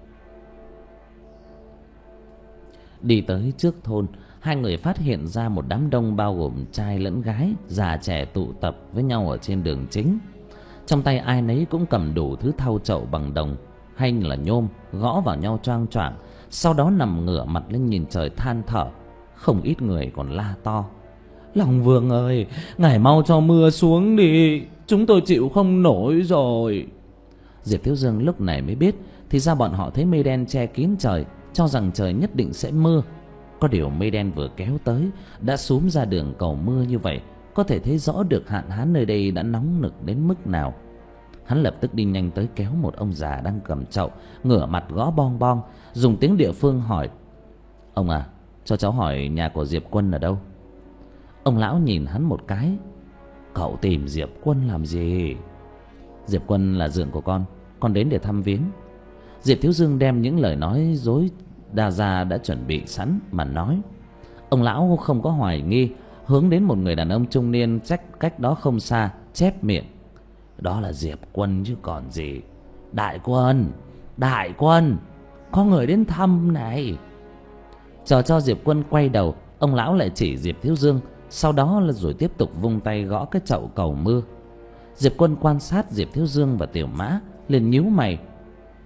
Đi tới trước thôn, hai người phát hiện ra một đám đông bao gồm trai lẫn gái, già trẻ tụ tập với nhau ở trên đường chính. Trong tay ai nấy cũng cầm đủ thứ thau chậu bằng đồng hay là nhôm, gõ vào nhau choang choảng, sau đó nằm ngửa mặt lên nhìn trời than thở. Không ít người còn la to. Long Vương ơi, ngài mau cho mưa xuống đi, chúng tôi chịu không nổi rồi. Diệp Thiếu Dương lúc này mới biết, thì ra bọn họ thấy mây đen che kín trời, cho rằng trời nhất định sẽ mưa. Có điều mây đen vừa kéo tới đã xúm ra đường cầu mưa như vậy, có thể thấy rõ được hạn hán nơi đây đã nóng nực đến mức nào. Hắn lập tức đi nhanh tới kéo một ông già đang cầm chậu, ngửa mặt gõ bong bong, dùng tiếng địa phương hỏi. Ông à, cho cháu hỏi nhà của Diệp Quân ở đâu? Ông lão nhìn hắn một cái. Cậu tìm Diệp Quân làm gì? Diệp Quân là dượng của con, con đến để thăm viếng. Diệp Thiếu Dương đem những lời nói dối đa gia đã chuẩn bị sẵn mà nói. Ông lão không có hoài nghi, hướng đến một người đàn ông trung niên trách cách đó không xa, chép miệng. Đó là Diệp Quân chứ còn gì. Đại quân, đại quân, có người đến thăm này. Chờ cho Diệp Quân quay đầu, ông lão lại chỉ Diệp Thiếu Dương, sau đó là rồi tiếp tục vung tay gõ cái chậu cầu mưa. Diệp Quân quan sát Diệp Thiếu Dương và Tiểu Mã, liền nhíu mày.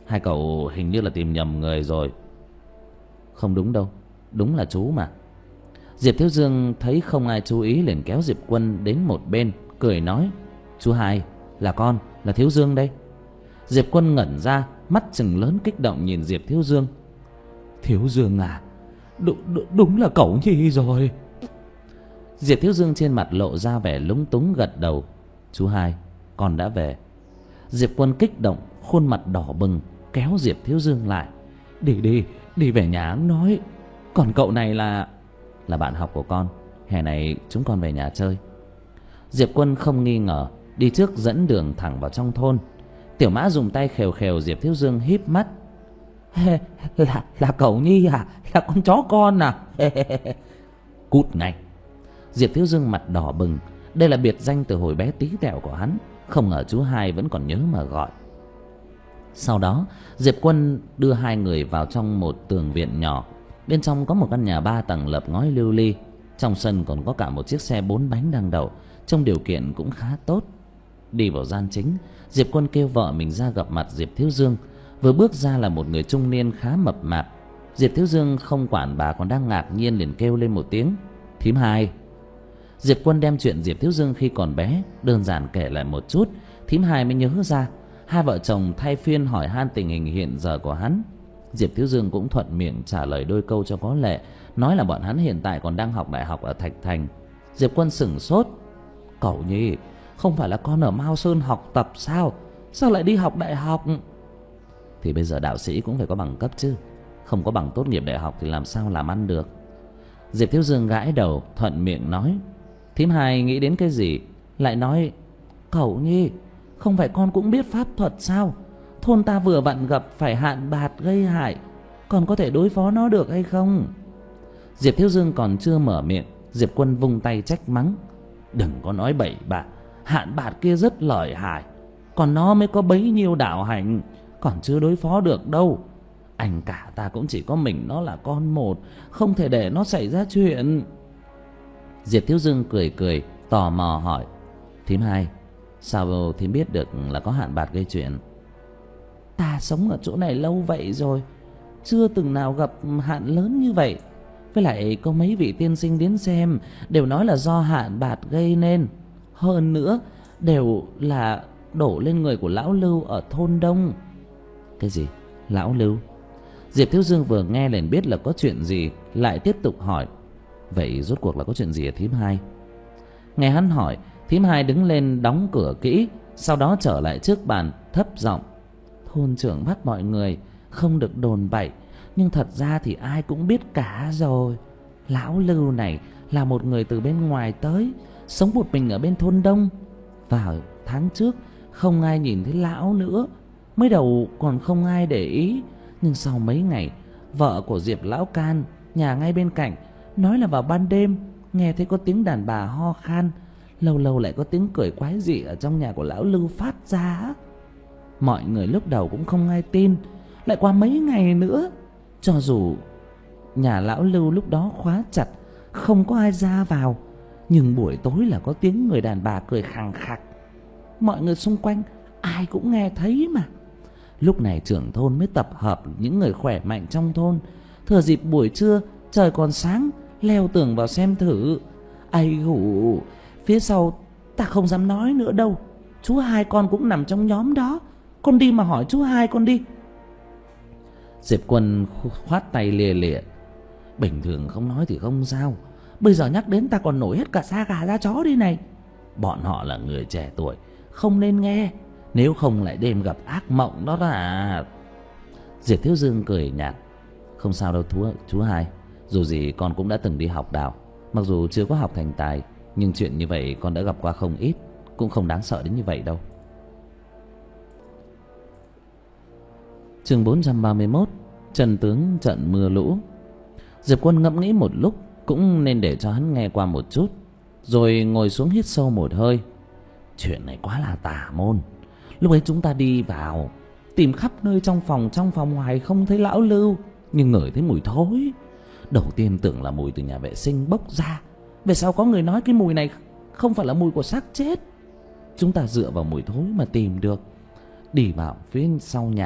Hai cậu hình như là tìm nhầm người rồi. Không đúng đâu, đúng là chú mà. Diệp Thiếu Dương thấy không ai chú ý liền kéo Diệp Quân đến một bên, cười nói: Chú Hai, là con, là Thiếu Dương đây. Diệp Quân ngẩn ra, mắt trừng lớn kích động nhìn Diệp Thiếu Dương. Thiếu Dương à, đúng, đúng là cậu Nhi rồi. Diệp Thiếu Dương trên mặt lộ ra vẻ lúng túng gật đầu. Chú Hai, con đã về. Diệp Quân kích động, khuôn mặt đỏ bừng, kéo Diệp Thiếu Dương lại. Đi đi, đi về nhà nói. Còn cậu này là... Là bạn học của con. Hè này chúng con về nhà chơi. Diệp Quân không nghi ngờ, đi trước dẫn đường thẳng vào trong thôn. Tiểu Mã dùng tay khều khều Diệp Thiếu Dương híp mắt. Là, là cậu Nhi à? Là con chó con à? Cút ngay. Diệp Thiếu Dương mặt đỏ bừng. Đây là biệt danh từ hồi bé tí tẹo của hắn. Không ngờ chú Hai vẫn còn nhớ mà gọi. Sau đó Diệp Quân đưa hai người vào trong một tường viện nhỏ. Bên trong có một căn nhà ba tầng lợp ngói lưu ly. Trong sân còn có cả một chiếc xe bốn bánh đang đậu. Trong điều kiện cũng khá tốt. Đi vào gian chính, Diệp Quân kêu vợ mình ra gặp mặt Diệp Thiếu Dương. Vừa bước ra là một người trung niên khá mập mạp. Diệp Thiếu Dương không quản bà còn đang ngạc nhiên liền kêu lên một tiếng: Thím Hai. Diệp Quân đem chuyện Diệp Thiếu Dương khi còn bé đơn giản kể lại một chút. Thím Hai mới nhớ ra. Hai vợ chồng thay phiên hỏi han tình hình hiện giờ của hắn. Diệp Thiếu Dương cũng thuận miệng trả lời đôi câu cho có lệ, nói là bọn hắn hiện tại còn đang học đại học ở Thạch Thành. Diệp Quân sửng sốt. Cậu Nhi, không phải là con ở Mao Sơn học tập sao? Sao lại đi học đại học? Thì bây giờ đạo sĩ cũng phải có bằng cấp chứ. Không có bằng tốt nghiệp đại học thì làm sao làm ăn được. Diệp Thiếu Dương gãi đầu, thuận miệng nói. Thím Hai nghĩ đến cái gì lại nói: Cậu Nhi, không phải con cũng biết pháp thuật sao? Thôn ta vừa vặn gặp phải hạn bạt gây hại, còn có thể đối phó nó được hay không? Diệp Thiếu Dương còn chưa mở miệng, Diệp Quân vung tay trách mắng. Đừng có nói bậy bạ, hạn bạt kia rất lợi hại, còn nó mới có bấy nhiêu đạo hạnh, còn chưa đối phó được đâu. Anh cả ta cũng chỉ có mình nó là con một, không thể để nó xảy ra chuyện. Diệp Thiếu Dương cười cười, tò mò hỏi. Thím Hai, sao thím biết được là có hạn bạt gây chuyện? Ta sống ở chỗ này lâu vậy rồi, chưa từng nào gặp hạn lớn như vậy. Với lại có mấy vị tiên sinh đến xem đều nói là do hạn bạt gây nên. Hơn nữa đều là đổ lên người của lão Lưu ở thôn Đông. Cái gì? Lão Lưu? Diệp Thiếu Dương vừa nghe liền biết là có chuyện gì, lại tiếp tục hỏi. Vậy rốt cuộc là có chuyện gì ở thím Hai? Nghe hắn hỏi, thím Hai đứng lên đóng cửa kỹ, sau đó trở lại trước bàn thấp giọng. Thôn trưởng bắt mọi người không được đồn bậy, nhưng thật ra thì ai cũng biết cả rồi. Lão Lưu này là một người từ bên ngoài tới, sống một mình ở bên thôn Đông. Vào tháng trước không ai nhìn thấy lão nữa. Mới đầu còn không ai để ý, nhưng sau mấy ngày, vợ của Diệp Lão Can, nhà ngay bên cạnh, nói là vào ban đêm nghe thấy có tiếng đàn bà ho khan, lâu lâu lại có tiếng cười quái dị ở trong nhà của lão Lưu phát ra. Mọi người lúc đầu cũng không ai tin. Lại qua mấy ngày nữa, cho dù nhà lão Lưu lúc đó khóa chặt, không có ai ra vào, nhưng buổi tối là có tiếng người đàn bà cười khằng khặc. Mọi người xung quanh ai cũng nghe thấy mà. Lúc này trưởng thôn mới tập hợp những người khỏe mạnh trong thôn, thừa dịp buổi trưa trời còn sáng leo tường vào xem thử. Ây hủ, phía sau ta không dám nói nữa đâu, chú Hai con cũng nằm trong nhóm đó. Con đi mà hỏi chú Hai con đi. Diệp Quân khoát tay lìa lịa. Bình thường không nói thì không sao, bây giờ nhắc đến ta còn nổi hết cả da gà da chó đi này. Bọn họ là người trẻ tuổi, không nên nghe, nếu không lại đêm gặp ác mộng đó là. Diệp Thiếu Dương cười nhạt. Không sao đâu chú, chú Hai, dù gì con cũng đã từng đi học đạo. Mặc dù chưa có học thành tài, nhưng chuyện như vậy con đã gặp qua không ít, cũng không đáng sợ đến như vậy đâu. Chương bốn trăm ba mươi mốt. Trần tướng trận mưa lũ. Diệp Quân ngẫm nghĩ một lúc, cũng nên để cho hắn nghe qua một chút, rồi ngồi xuống hít sâu một hơi. Chuyện này quá là tà môn. Lúc ấy chúng ta đi vào, tìm khắp nơi trong phòng trong phòng ngoài không thấy lão Lưu, nhưng ngửi thấy mùi thối. Đầu tiên tưởng là mùi từ nhà vệ sinh bốc ra, về sau có người nói cái mùi này không phải là mùi của xác chết. Chúng ta dựa vào mùi thối mà tìm được. Đi vào phía sau nhà,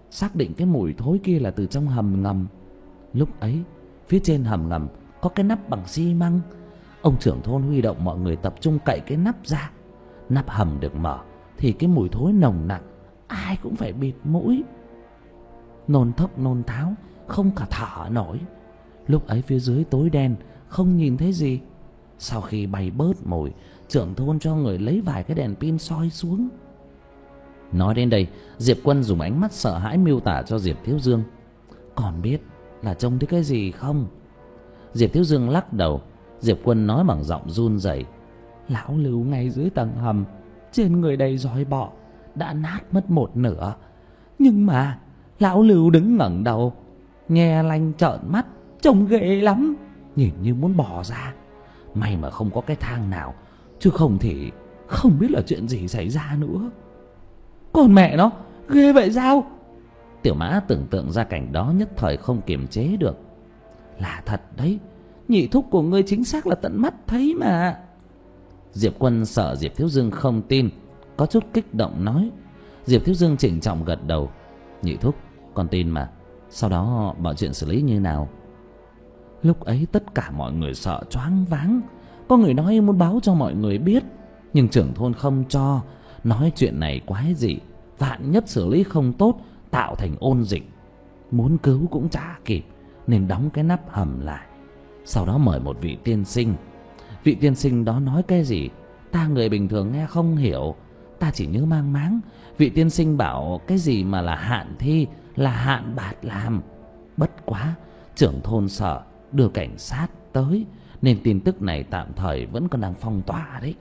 xác định cái mùi thối kia là từ trong hầm ngầm. Lúc ấy phía trên hầm ngầm có cái nắp bằng xi măng. Ông trưởng thôn huy động mọi người tập trung cậy cái nắp ra. Nắp hầm được mở thì cái mùi thối nồng nặc, ai cũng phải bịt mũi, nôn thốc nôn tháo, không cả thở nổi. Lúc ấy phía dưới tối đen, không nhìn thấy gì. Sau khi bay bớt mùi, trưởng thôn cho người lấy vài cái đèn pin soi xuống. Nói đến đây, Diệp Quân dùng ánh mắt sợ hãi miêu tả cho Diệp Thiếu Dương. Còn biết là trông thấy cái gì không? Diệp Thiếu Dương lắc đầu. Diệp Quân nói bằng giọng run rẩy: Lão Lưu ngay dưới tầng hầm, trên người đầy rói bọ, đã nát mất một nửa. Nhưng mà lão Lưu đứng ngẩng đầu, nghe lanh trợn mắt, trông ghê lắm, nhìn như muốn bỏ ra. May mà không có cái thang nào, chứ không thì không biết là chuyện gì xảy ra nữa. Còn mẹ nó, ghê vậy sao? Tiểu Mã tưởng tượng ra cảnh đó nhất thời không kiềm chế được. Là thật đấy, nhị thúc của ngươi chính xác là tận mắt thấy mà. Diệp Quân sợ Diệp Thiếu Dương không tin, có chút kích động nói. Diệp Thiếu Dương trịnh trọng gật đầu: Nhị thúc, con tin mà. Sau đó mọi chuyện xử lý như nào? Lúc ấy tất cả mọi người sợ choáng váng. Có người nói muốn báo cho mọi người biết, nhưng trưởng thôn không cho. Nói chuyện này quái dị, vạn nhất xử lý không tốt, tạo thành ôn dịch, muốn cứu cũng chả kịp, nên đóng cái nắp hầm lại. Sau đó mời một vị tiên sinh. Vị tiên sinh đó nói cái gì ta người bình thường nghe không hiểu, ta chỉ nhớ mang máng. Vị tiên sinh bảo cái gì mà là hạn thi, là hạn bạt làm. Bất quá trưởng thôn sợ đưa cảnh sát tới, nên tin tức này tạm thời vẫn còn đang phong tỏa đấy.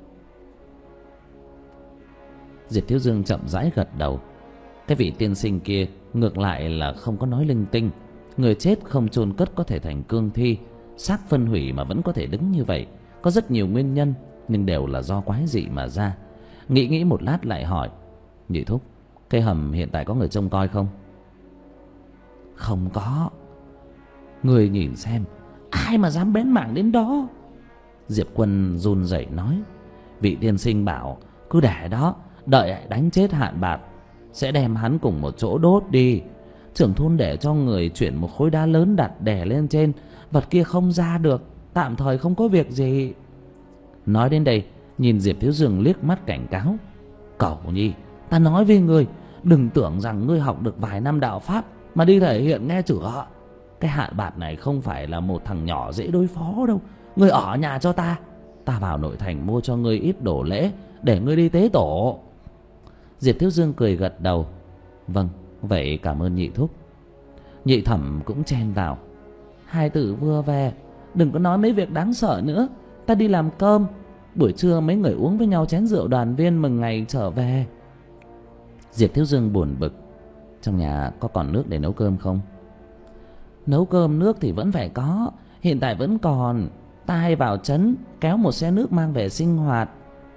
Diệp Thiếu Dương chậm rãi gật đầu. Cái vị tiên sinh kia ngược lại là không có nói linh tinh. Người chết không chôn cất có thể thành cương thi, xác phân hủy mà vẫn có thể đứng như vậy, có rất nhiều nguyên nhân, nhưng đều là do quái dị mà ra. Nghĩ nghĩ một lát lại hỏi: Nhị thúc, cái hầm hiện tại có người trông coi không? Không có. Người nhìn xem, ai mà dám bén mảng đến đó? Diệp Quân run rẩy nói: Vị tiên sinh bảo cứ để đó, đợi đánh chết hạn bạt sẽ đem hắn cùng một chỗ đốt đi. Trưởng thôn để cho người chuyển một khối đá lớn đặt đè lên trên, vật kia không ra được, tạm thời không có việc gì. Nói đến đây, nhìn Diệp Thiếu Dương liếc mắt cảnh cáo: Cẩu nhi, ta nói với ngươi, đừng tưởng rằng ngươi học được vài năm đạo pháp mà đi thể hiện nghe chửa. Cái hạn bạt này không phải là một thằng nhỏ dễ đối phó đâu. Ngươi ở nhà cho ta, ta vào nội thành mua cho ngươi ít đồ lễ để ngươi đi tế tổ. Diệp Thiếu Dương cười gật đầu: Vâng, vậy cảm ơn nhị thúc. Nhị thẩm cũng chen vào: Hai tử vừa về, đừng có nói mấy việc đáng sợ nữa, ta đi làm cơm. Buổi trưa mấy người uống với nhau chén rượu đoàn viên mừng ngày trở về. Diệp Thiếu Dương buồn bực: Trong nhà có còn nước để nấu cơm không? Nấu cơm nước thì vẫn phải có, hiện tại vẫn còn. Ta hay vào trấn kéo một xe nước mang về sinh hoạt.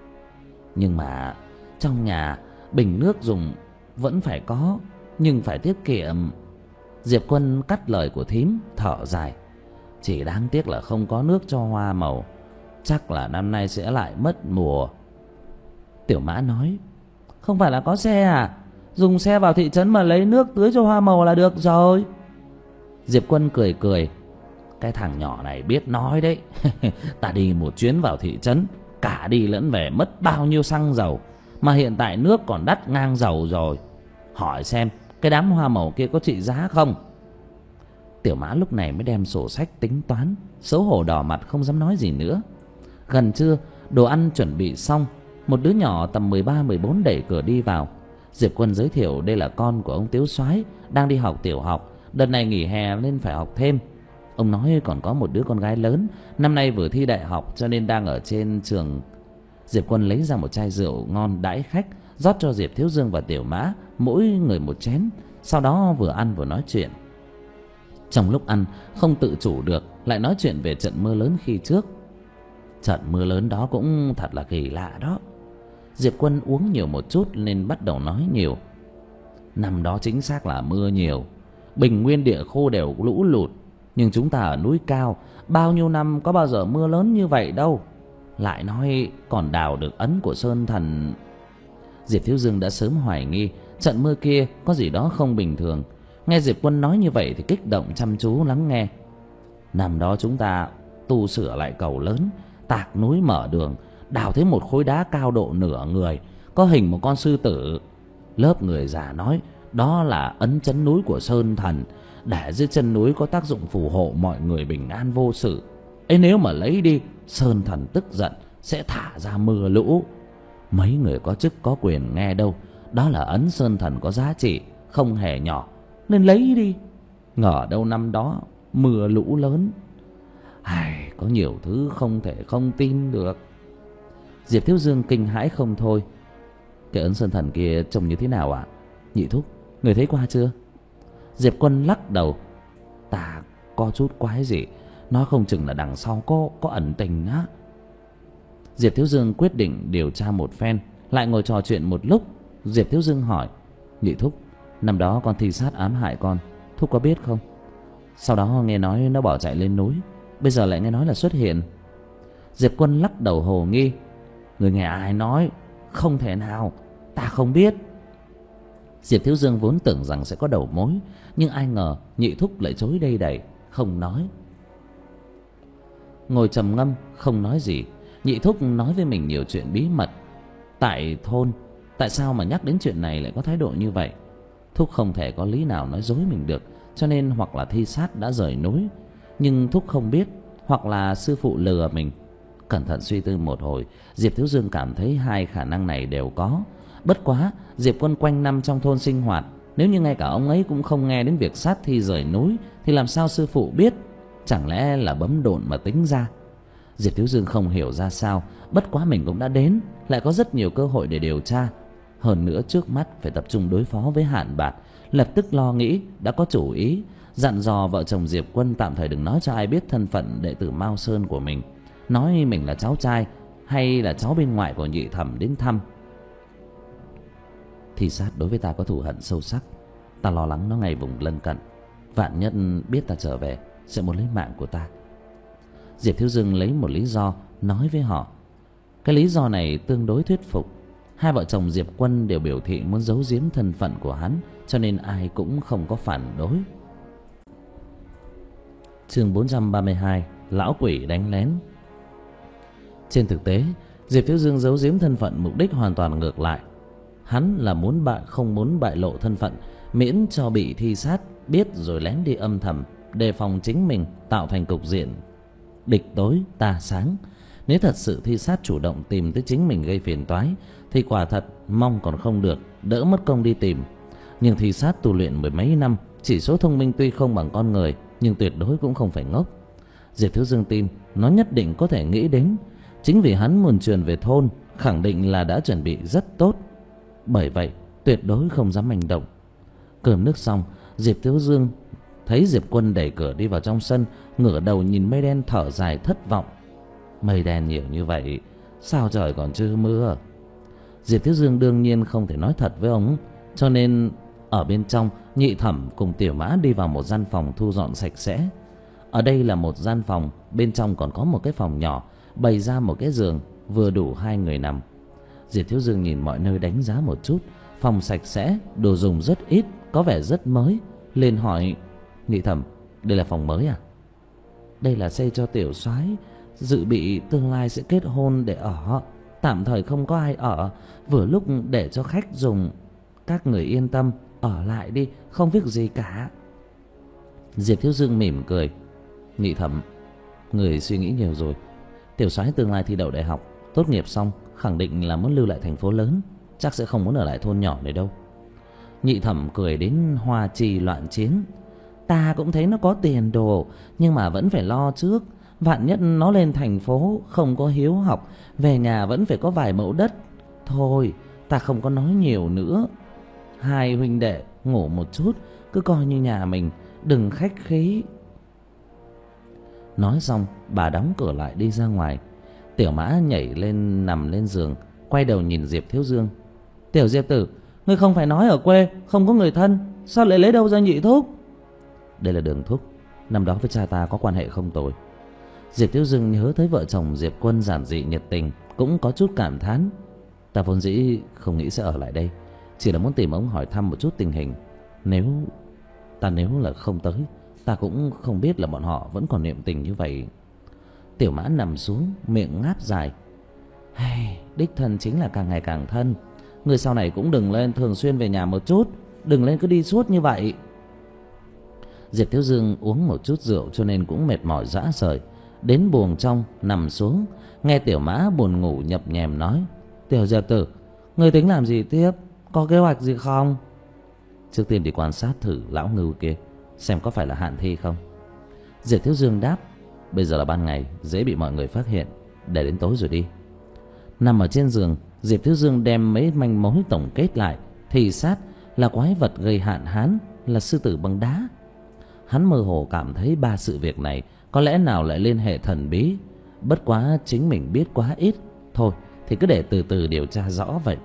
Nhưng mà trong nhà bình nước dùng vẫn phải có, nhưng phải tiết kiệm. Diệp Quân cắt lời của thím, thở dài: Chỉ đáng tiếc là không có nước cho hoa màu, chắc là năm nay sẽ lại mất mùa. Tiểu Mã nói: Không phải là có xe à? Dùng xe vào thị trấn mà lấy nước tưới cho hoa màu là được rồi. Diệp Quân cười cười: Cái thằng nhỏ này biết nói đấy. Ta đi một chuyến vào thị trấn, cả đi lẫn về mất bao nhiêu xăng dầu, mà hiện tại nước còn đắt ngang dầu rồi. Hỏi xem cái đám hoa màu kia có trị giá không? Tiểu Mã lúc này mới đem sổ sách tính toán, xấu hổ đỏ mặt không dám nói gì nữa. Gần trưa, đồ ăn chuẩn bị xong, một đứa nhỏ tầm mười ba mười bốn đẩy cửa đi vào. Diệp Quân giới thiệu đây là con của ông Tiếu Soái, đang đi học tiểu học, đợt này nghỉ hè nên phải học thêm. Ông nói còn có một đứa con gái lớn, năm nay vừa thi đại học cho nên đang ở trên trường. Diệp Quân lấy ra một chai rượu ngon đãi khách, rót cho Diệp Thiếu Dương và Tiểu Mã mỗi người một chén, sau đó vừa ăn vừa nói chuyện. Trong lúc ăn không tự chủ được, lại nói chuyện về trận mưa lớn khi trước. Trận mưa lớn đó cũng thật là kỳ lạ đó. Diệp Quân uống nhiều một chút nên bắt đầu nói nhiều. Năm đó chính xác là mưa nhiều, bình nguyên địa khô đều lũ lụt, nhưng chúng ta ở núi cao, bao nhiêu năm có bao giờ mưa lớn như vậy đâu. Lại nói còn đào được ấn của Sơn Thần. Diệp Thiếu Dương đã sớm hoài nghi trận mưa kia có gì đó không bình thường. Nghe Diệp Quân nói như vậy thì kích động chăm chú lắng nghe. Năm đó chúng ta tu sửa lại cầu lớn, tạc núi mở đường, đào thấy một khối đá cao độ nửa người, có hình một con sư tử. Lớp người già nói đó là ấn chấn núi của Sơn Thần, để dưới chân núi có tác dụng phù hộ mọi người bình an vô sự. Ấy nếu mà lấy đi, Sơn Thần tức giận sẽ thả ra mưa lũ. Mấy người có chức có quyền nghe đâu, đó là ấn Sơn Thần có giá trị không hề nhỏ, nên lấy đi. Ngờ đâu năm đó mưa lũ lớn. Ai, có nhiều thứ không thể không tin được. Diệp Thiếu Dương kinh hãi không thôi. Cái ấn Sơn Thần kia trông như thế nào ạ? Nhị thúc, người thấy qua chưa? Diệp Quân lắc đầu. Ta có chút quái gì, nói không chừng là đằng sau có có ẩn tình á. Diệp Thiếu Dương quyết định điều tra một phen. Lại ngồi trò chuyện một lúc, Diệp Thiếu Dương hỏi: Nhị thúc, năm đó con thi sát ám hại con, thúc có biết không? Sau đó nghe nói nó bỏ chạy lên núi, bây giờ lại nghe nói là xuất hiện. Diệp Quân lắc đầu hồ nghi. Người nghe ai nói? Không thể nào, ta không biết. Diệp Thiếu Dương vốn tưởng rằng sẽ có đầu mối, nhưng ai ngờ nhị thúc lại chối đây đầy, không nói. Ngồi trầm ngâm không nói gì, nhị thúc nói với mình nhiều chuyện bí mật. Tại thôn, tại sao mà nhắc đến chuyện này lại có thái độ như vậy? Thúc không thể có lý nào nói dối mình được, cho nên hoặc là thi sát đã rời núi, nhưng thúc không biết, hoặc là sư phụ lừa mình. Cẩn thận suy tư một hồi, Diệp Thiếu Dương cảm thấy hai khả năng này đều có. Bất quá Diệp Quân quanh năm trong thôn sinh hoạt, nếu như ngay cả ông ấy cũng không nghe đến việc sát thi rời núi, thì làm sao sư phụ biết? Chẳng lẽ là bấm độn mà tính ra? Diệp Thiếu Dương không hiểu ra sao. Bất quá mình cũng đã đến, lại có rất nhiều cơ hội để điều tra. Hơn nữa trước mắt phải tập trung đối phó với Hạn Bạt. Lập tức lo nghĩ, đã có chủ ý, dặn dò vợ chồng Diệp Quân tạm thời đừng nói cho ai biết thân phận đệ tử Mao Sơn của mình, nói mình là cháu trai hay là cháu bên ngoại của nhị thẩm đến thăm. Thi sát đối với ta có thù hận sâu sắc, ta lo lắng nó ngay vùng lân cận, vạn nhất biết ta trở về sẽ muốn lấy mạng của ta. Diệp Thiếu Dương lấy một lý do nói với họ. Cái lý do này tương đối thuyết phục. Hai vợ chồng Diệp Quân đều biểu thị muốn giấu giếm thân phận của hắn, cho nên ai cũng không có phản đối. Chương bốn trăm ba mươi hai, lão quỷ đánh lén. Trên thực tế, Diệp Thiếu Dương giấu giếm thân phận mục đích hoàn toàn ngược lại. Hắn là muốn bại không muốn bại lộ thân phận, miễn cho bị thi sát biết rồi lén đi âm thầm, đề phòng chính mình, tạo thành cục diện địch tối ta sáng. Nếu thật sự thi sát chủ động tìm tới chính mình gây phiền toái, thì quả thật mong còn không được, đỡ mất công đi tìm. Nhưng thi sát tu luyện mười mấy năm, chỉ số thông minh tuy không bằng con người, nhưng tuyệt đối cũng không phải ngốc. Diệp Thiếu Dương tin nó nhất định có thể nghĩ đến. Chính vì hắn muốn truyền về thôn, khẳng định là đã chuẩn bị rất tốt. Bởi vậy tuyệt đối không dám hành động. Cơm nước xong, Diệp Thiếu Dương thấy Diệp Quân đẩy cửa đi vào trong sân, ngửa đầu nhìn mây đen thở dài thất vọng. Mây đen nhiều như vậy, sao trời còn chưa mưa? Diệp Thiếu Dương đương nhiên không thể nói thật với ông, cho nên ở bên trong, nhị thẩm cùng tiểu mã đi vào một gian phòng thu dọn sạch sẽ. Ở đây là một gian phòng, bên trong còn có một cái phòng nhỏ, bày ra một cái giường vừa đủ hai người nằm. Diệp Thiếu Dương nhìn mọi nơi đánh giá một chút, phòng sạch sẽ, đồ dùng rất ít, có vẻ rất mới, liền hỏi: Nhị thẩm, đây là phòng mới à? Đây là xây cho tiểu soái, dự bị tương lai sẽ kết hôn để ở, tạm thời không có ai ở, vừa lúc để cho khách dùng. Các người yên tâm, ở lại đi, không việc gì cả. Diệp Thiếu Dương mỉm cười. Nhị thẩm, người suy nghĩ nhiều rồi. Tiểu soái tương lai thi đậu đại học, tốt nghiệp xong khẳng định là muốn lưu lại thành phố lớn, chắc sẽ không muốn ở lại thôn nhỏ này đâu. Nhị thẩm cười đến hoa trì loạn chiến. Ta cũng thấy nó có tiền đồ, nhưng mà vẫn phải lo trước. Vạn nhất nó lên thành phố không có hiếu học, về nhà vẫn phải có vài mẫu đất. Thôi, ta không có nói nhiều nữa. Hai huynh đệ ngủ một chút, cứ coi như nhà mình, đừng khách khí. Nói xong, bà đóng cửa lại đi ra ngoài. Tiểu mã nhảy lên nằm lên giường, quay đầu nhìn Diệp Thiếu Dương. Tiểu Diệp tử, ngươi không phải nói ở quê không có người thân, sao lại lấy đâu ra nhị thúc? Đây là Đường thúc, năm đó với cha ta có quan hệ không tồi. Diệp Thiếu Dương nhớ tới vợ chồng Diệp Quân giản dị nhiệt tình, cũng có chút cảm thán. Ta vốn dĩ không nghĩ sẽ ở lại đây, Chỉ là muốn tìm ông hỏi thăm một chút tình hình. Nếu ta nếu là không tới, ta cũng không biết là bọn họ vẫn còn niệm tình như vậy. Tiểu Mã nằm xuống, miệng ngáp dài. Hey, đích thân chính là càng ngày càng thân. Người sau này cũng đừng lên thường xuyên về nhà một chút, đừng lên cứ đi suốt như vậy. Diệp Thiếu Dương uống một chút rượu cho nên cũng mệt mỏi rã rời. Đến buồng trong nằm xuống, nghe Tiểu Mã buồn ngủ nhập nhèm nói: Tiểu Diệp tử, người tính làm gì tiếp? Có kế hoạch gì không? Trước tiên đi quan sát thử lão ngưu kia, xem có phải là hạn thi không. Diệp Thiếu Dương đáp: Bây giờ là ban ngày, dễ bị mọi người phát hiện, để đến tối rồi đi. Nằm ở trên giường, Diệp Thiếu Dương đem mấy manh mối tổng kết lại, thì sát là quái vật gây hạn hán, là sư tử băng đá. Hắn mơ hồ cảm thấy ba sự việc này có lẽ nào lại liên hệ thần bí. Bất quá chính mình biết quá ít, thôi thì cứ để từ từ điều tra rõ vậy.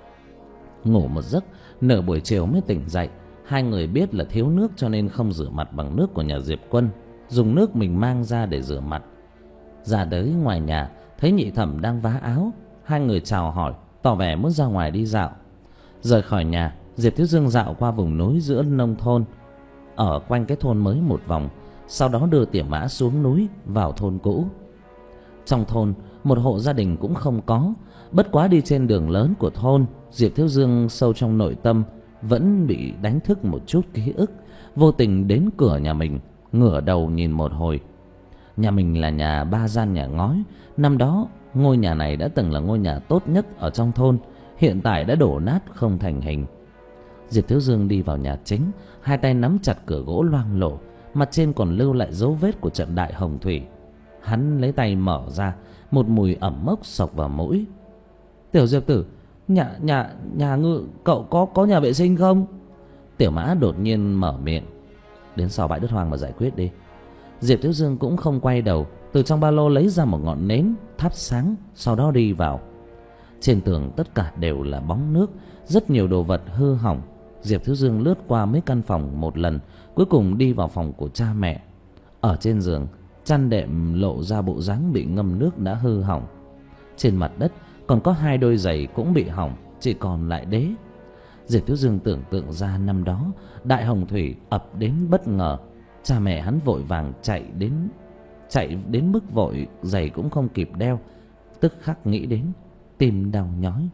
Ngủ một giấc, nửa buổi chiều mới tỉnh dậy. Hai người biết là thiếu nước cho nên không rửa mặt bằng nước của nhà Diệp Quân, dùng nước mình mang ra để rửa mặt. Ra tới ngoài nhà, thấy Nhị Thẩm đang vá áo. Hai người chào hỏi, tỏ vẻ muốn ra ngoài đi dạo. Rời khỏi nhà, Diệp Thiếu Dương dạo qua vùng núi giữa nông thôn, ở quanh cái thôn mới một vòng, sau đó đưa Tiểu Mã xuống núi vào thôn cũ. Trong thôn, một hộ gia đình cũng không có. Bất quá đi trên đường lớn của thôn, Diệp Thiếu Dương sâu trong nội tâm vẫn bị đánh thức một chút ký ức. Vô tình đến cửa nhà mình, ngửa đầu nhìn một hồi. Nhà mình là nhà ba gian nhà ngói. Năm đó ngôi nhà này đã từng là ngôi nhà tốt nhất ở trong thôn, hiện tại đã đổ nát không thành hình. Diệp Thiếu Dương đi vào nhà chính, hai tay nắm chặt cửa gỗ loang lổ, mặt trên còn lưu lại dấu vết của trận đại hồng thủy. Hắn lấy tay mở ra, một mùi ẩm mốc xộc vào mũi. Tiểu Diệp tử, nhà nhà nhà ngự cậu có có nhà vệ sinh không? Tiểu Mã đột nhiên mở miệng. Đến sau bãi đất hoang mà giải quyết đi. Diệp Thiếu Dương cũng không quay đầu, từ trong ba lô lấy ra một ngọn nến thắp sáng, sau đó đi vào. Trên tường tất cả đều là bóng nước, rất nhiều đồ vật hư hỏng. Diệp Thiếu Dương lướt qua mấy căn phòng một lần, cuối cùng đi vào phòng của cha mẹ. Ở trên giường, chăn đệm lộ ra bộ dáng bị ngâm nước đã hư hỏng. Trên mặt đất còn có hai đôi giày cũng bị hỏng, chỉ còn lại đế. Diệp Thiếu Dương tưởng tượng ra năm đó đại hồng thủy ập đến bất ngờ, cha mẹ hắn vội vàng chạy đến chạy đến mức vội giày cũng không kịp đeo, tức khắc nghĩ đến tim đau nhói.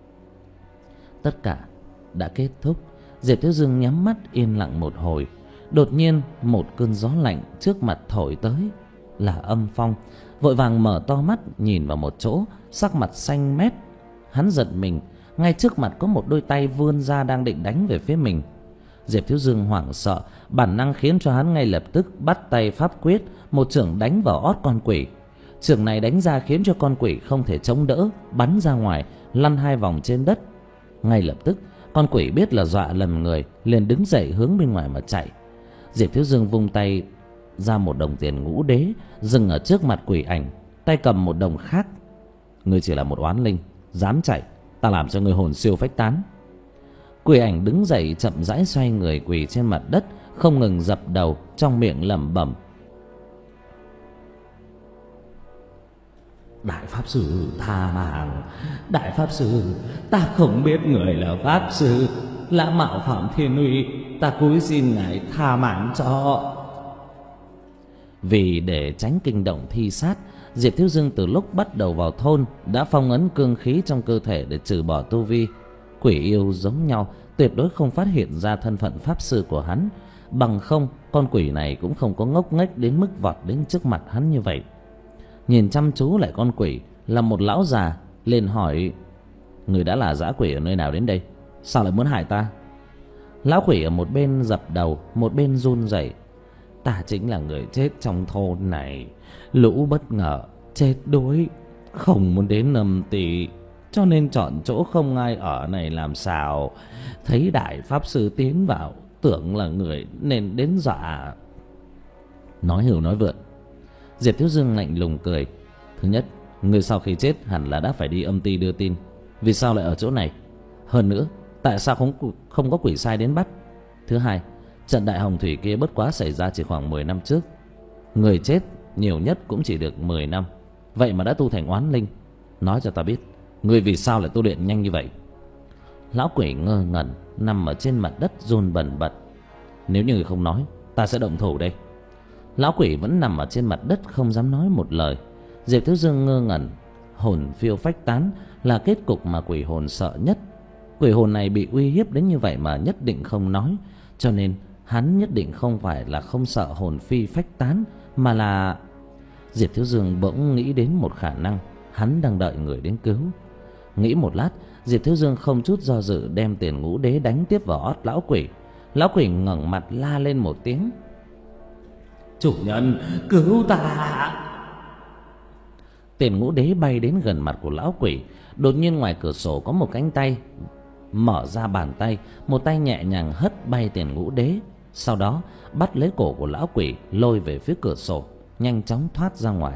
Tất cả đã kết thúc. Diệp Thiếu Dương nhắm mắt yên lặng một hồi. Đột nhiên một cơn gió lạnh trước mặt thổi tới, là âm phong. Vội vàng mở to mắt nhìn vào một chỗ, sắc mặt xanh mét. Hắn giật mình, ngay trước mặt có một đôi tay vươn ra đang định đánh về phía mình. Diệp Thiếu Dương hoảng sợ, bản năng khiến cho hắn ngay lập tức bắt tay pháp quyết, một chưởng đánh vào ót con quỷ. Chưởng này đánh ra khiến cho con quỷ không thể chống đỡ, bắn ra ngoài, lăn hai vòng trên đất. Ngay lập tức con quỷ biết là dọa lầm người, liền đứng dậy hướng bên ngoài mà chạy. Diệp Thiếu Dương vung tay ra một đồng tiền ngũ đế, dừng ở trước mặt quỷ ảnh, tay cầm một đồng khác. Ngươi chỉ là một oán linh, dám chạy, ta làm cho ngươi hồn siêu phách tán. Quỷ ảnh đứng dậy chậm rãi xoay người quỳ trên mặt đất, không ngừng dập đầu, trong miệng lẩm bẩm: Đại pháp sư tha mạng, đại pháp sư, ta không biết người là pháp sư, lã mạo phạm thiên uy, ta cúi xin ngài tha mạng cho. Vì để tránh kinh động thi sát, Diệp Thiếu Dương từ lúc bắt đầu vào thôn đã phong ấn cương khí trong cơ thể để trừ bỏ tu vi. Quỷ yêu giống nhau, tuyệt đối không phát hiện ra thân phận pháp sư của hắn, bằng không con quỷ này cũng không có ngốc nghếch đến mức vọt đến trước mặt hắn như vậy. Nhìn chăm chú lại con quỷ là một lão già, liền hỏi: Người đã là dã quỷ ở nơi nào đến đây, sao lại muốn hại ta? Lão quỷ ở một bên dập đầu, một bên run rẩy: Ta chính là người chết trong thôn này, lũ bất ngờ chết đuối, không muốn đến nằm tỳ, cho nên chọn chỗ không ai ở này làm sao. Thấy đại pháp sư tiến vào, tưởng là người nên đến dọa. Nói hưu nói vượn. Diệp Thiếu Dương lạnh lùng cười: Thứ nhất, người sau khi chết hẳn là đã phải đi âm ty đưa tin, vì sao lại ở chỗ này? Hơn nữa, tại sao không không có quỷ sai đến bắt? Thứ hai, trận đại hồng thủy kia bất quá xảy ra chỉ khoảng mười năm trước, người chết nhiều nhất cũng chỉ được mười năm, vậy mà đã tu thành oán linh. Nói cho ta biết, người vì sao lại tu luyện nhanh như vậy? Lão quỷ ngơ ngẩn nằm ở trên mặt đất run bần bật. Nếu như người không nói, ta sẽ động thủ đây. Lão quỷ vẫn nằm ở trên mặt đất không dám nói một lời. Diệp Thiếu Dương ngơ ngẩn, hồn phiêu phách tán là kết cục mà quỷ hồn sợ nhất. Quỷ hồn này bị uy hiếp đến như vậy mà nhất định không nói, cho nên hắn nhất định không phải là không sợ hồn phi phách tán, mà là... Diệp Thiếu Dương bỗng nghĩ đến một khả năng, hắn đang đợi người đến cứu. Nghĩ một lát, Diệp Thiếu Dương không chút do dự đem tiền ngũ đế đánh tiếp vào ót lão quỷ. Lão quỷ ngẩng mặt la lên một tiếng: chủ nhân, cứu ta! Tiền ngũ đế bay đến gần mặt của lão quỷ. Đột nhiên ngoài cửa sổ có một cánh tay mở ra, bàn tay, một tay nhẹ nhàng hất bay tiền ngũ đế, sau đó bắt lấy cổ của lão quỷ lôi về phía cửa sổ, nhanh chóng thoát ra ngoài.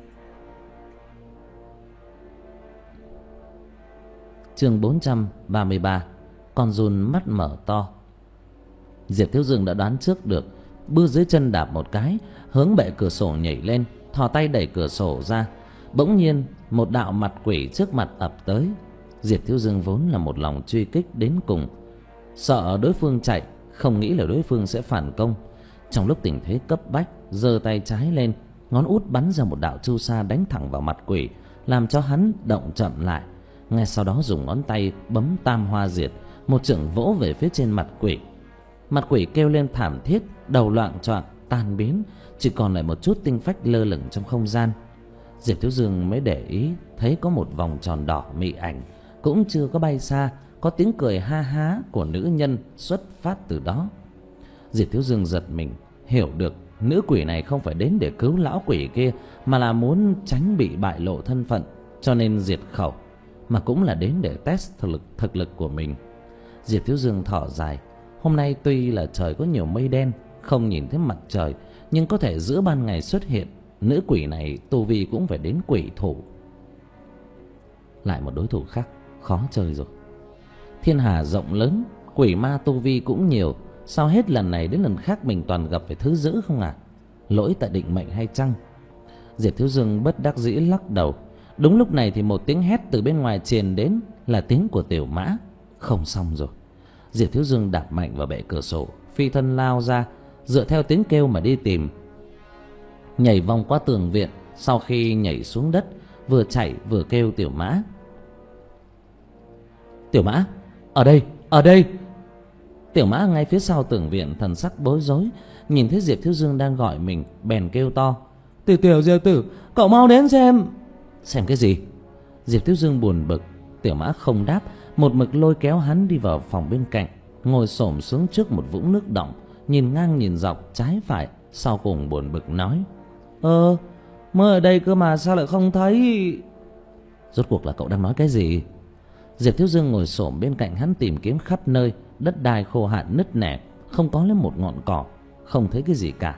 Chương bốn trăm ba mươi ba. Con giun mắt mở to. Diệp Thiếu Dương đã đoán trước được, bước dưới chân đạp một cái, hướng bệ cửa sổ nhảy lên, thò tay đẩy cửa sổ ra. Bỗng nhiên một đạo mặt quỷ trước mặt ập tới. Diệp Thiếu Dương vốn là một lòng truy kích đến cùng, sợ đối phương chạy, không nghĩ là đối phương sẽ phản công. Trong lúc tình thế cấp bách, giơ tay trái lên, ngón út bắn ra một đạo chu sa đánh thẳng vào mặt quỷ, làm cho hắn động chậm lại. Ngay sau đó dùng ngón tay bấm tam hoa diệt, một chưởng vỗ về phía trên mặt quỷ. Mặt quỷ kêu lên thảm thiết, đầu loạng choạng tan biến, chỉ còn lại một chút tinh phách lơ lửng trong không gian. Diệp Thiếu Dương mới để ý thấy có một vòng tròn đỏ mị ảnh, cũng chưa có bay xa, có tiếng cười ha há của nữ nhân xuất phát từ đó. Diệp Thiếu Dương giật mình, hiểu được nữ quỷ này không phải đến để cứu lão quỷ kia, mà là muốn tránh bị bại lộ thân phận, cho nên diệt khẩu, mà cũng là đến để test thực lực, thực lực của mình. Diệp Thiếu Dương thở dài. Hôm nay tuy là trời có nhiều mây đen, không nhìn thấy mặt trời, nhưng có thể giữa ban ngày xuất hiện. Nữ quỷ này tu vi cũng phải đến quỷ thủ. Lại một đối thủ khác, khó chơi rồi. Thiên hà rộng lớn, quỷ ma tu vi cũng nhiều, sao hết lần này đến lần khác mình toàn gặp phải thứ dữ không à? Lỗi tại định mệnh hay chăng? Diệp Thiếu Dương bất đắc dĩ lắc đầu. Đúng lúc này thì một tiếng hét từ bên ngoài truyền đến, là tiếng của Tiểu Mã. Không xong rồi. Diệp Thiếu Dương đạp mạnh vào bệ cửa sổ, phi thân lao ra, dựa theo tiếng kêu mà đi tìm. Nhảy vòng qua tường viện, sau khi nhảy xuống đất, vừa chạy vừa kêu Tiểu Mã. Tiểu Mã, ở đây, ở đây! Tiểu Mã ngay phía sau tường viện, thần sắc bối rối, nhìn thấy Diệp Thiếu Dương đang gọi mình, bèn kêu to: Tiểu Tiểu Diệp Tử, cậu mau đến xem! Xem cái gì? Diệp Thiếu Dương buồn bực. Tiểu Mã không đáp, một mực lôi kéo hắn đi vào phòng bên cạnh, ngồi xổm xuống trước một vũng nước đọng, nhìn ngang nhìn dọc trái phải, sau cùng buồn bực nói: Ờ, mới ở đây cơ mà sao lại không thấy? Rốt cuộc là cậu đang nói cái gì? Diệp Thiếu Dương ngồi xổm bên cạnh hắn tìm kiếm khắp nơi, đất đai khô hạn nứt nẻ, không có lấy một ngọn cỏ, không thấy cái gì cả.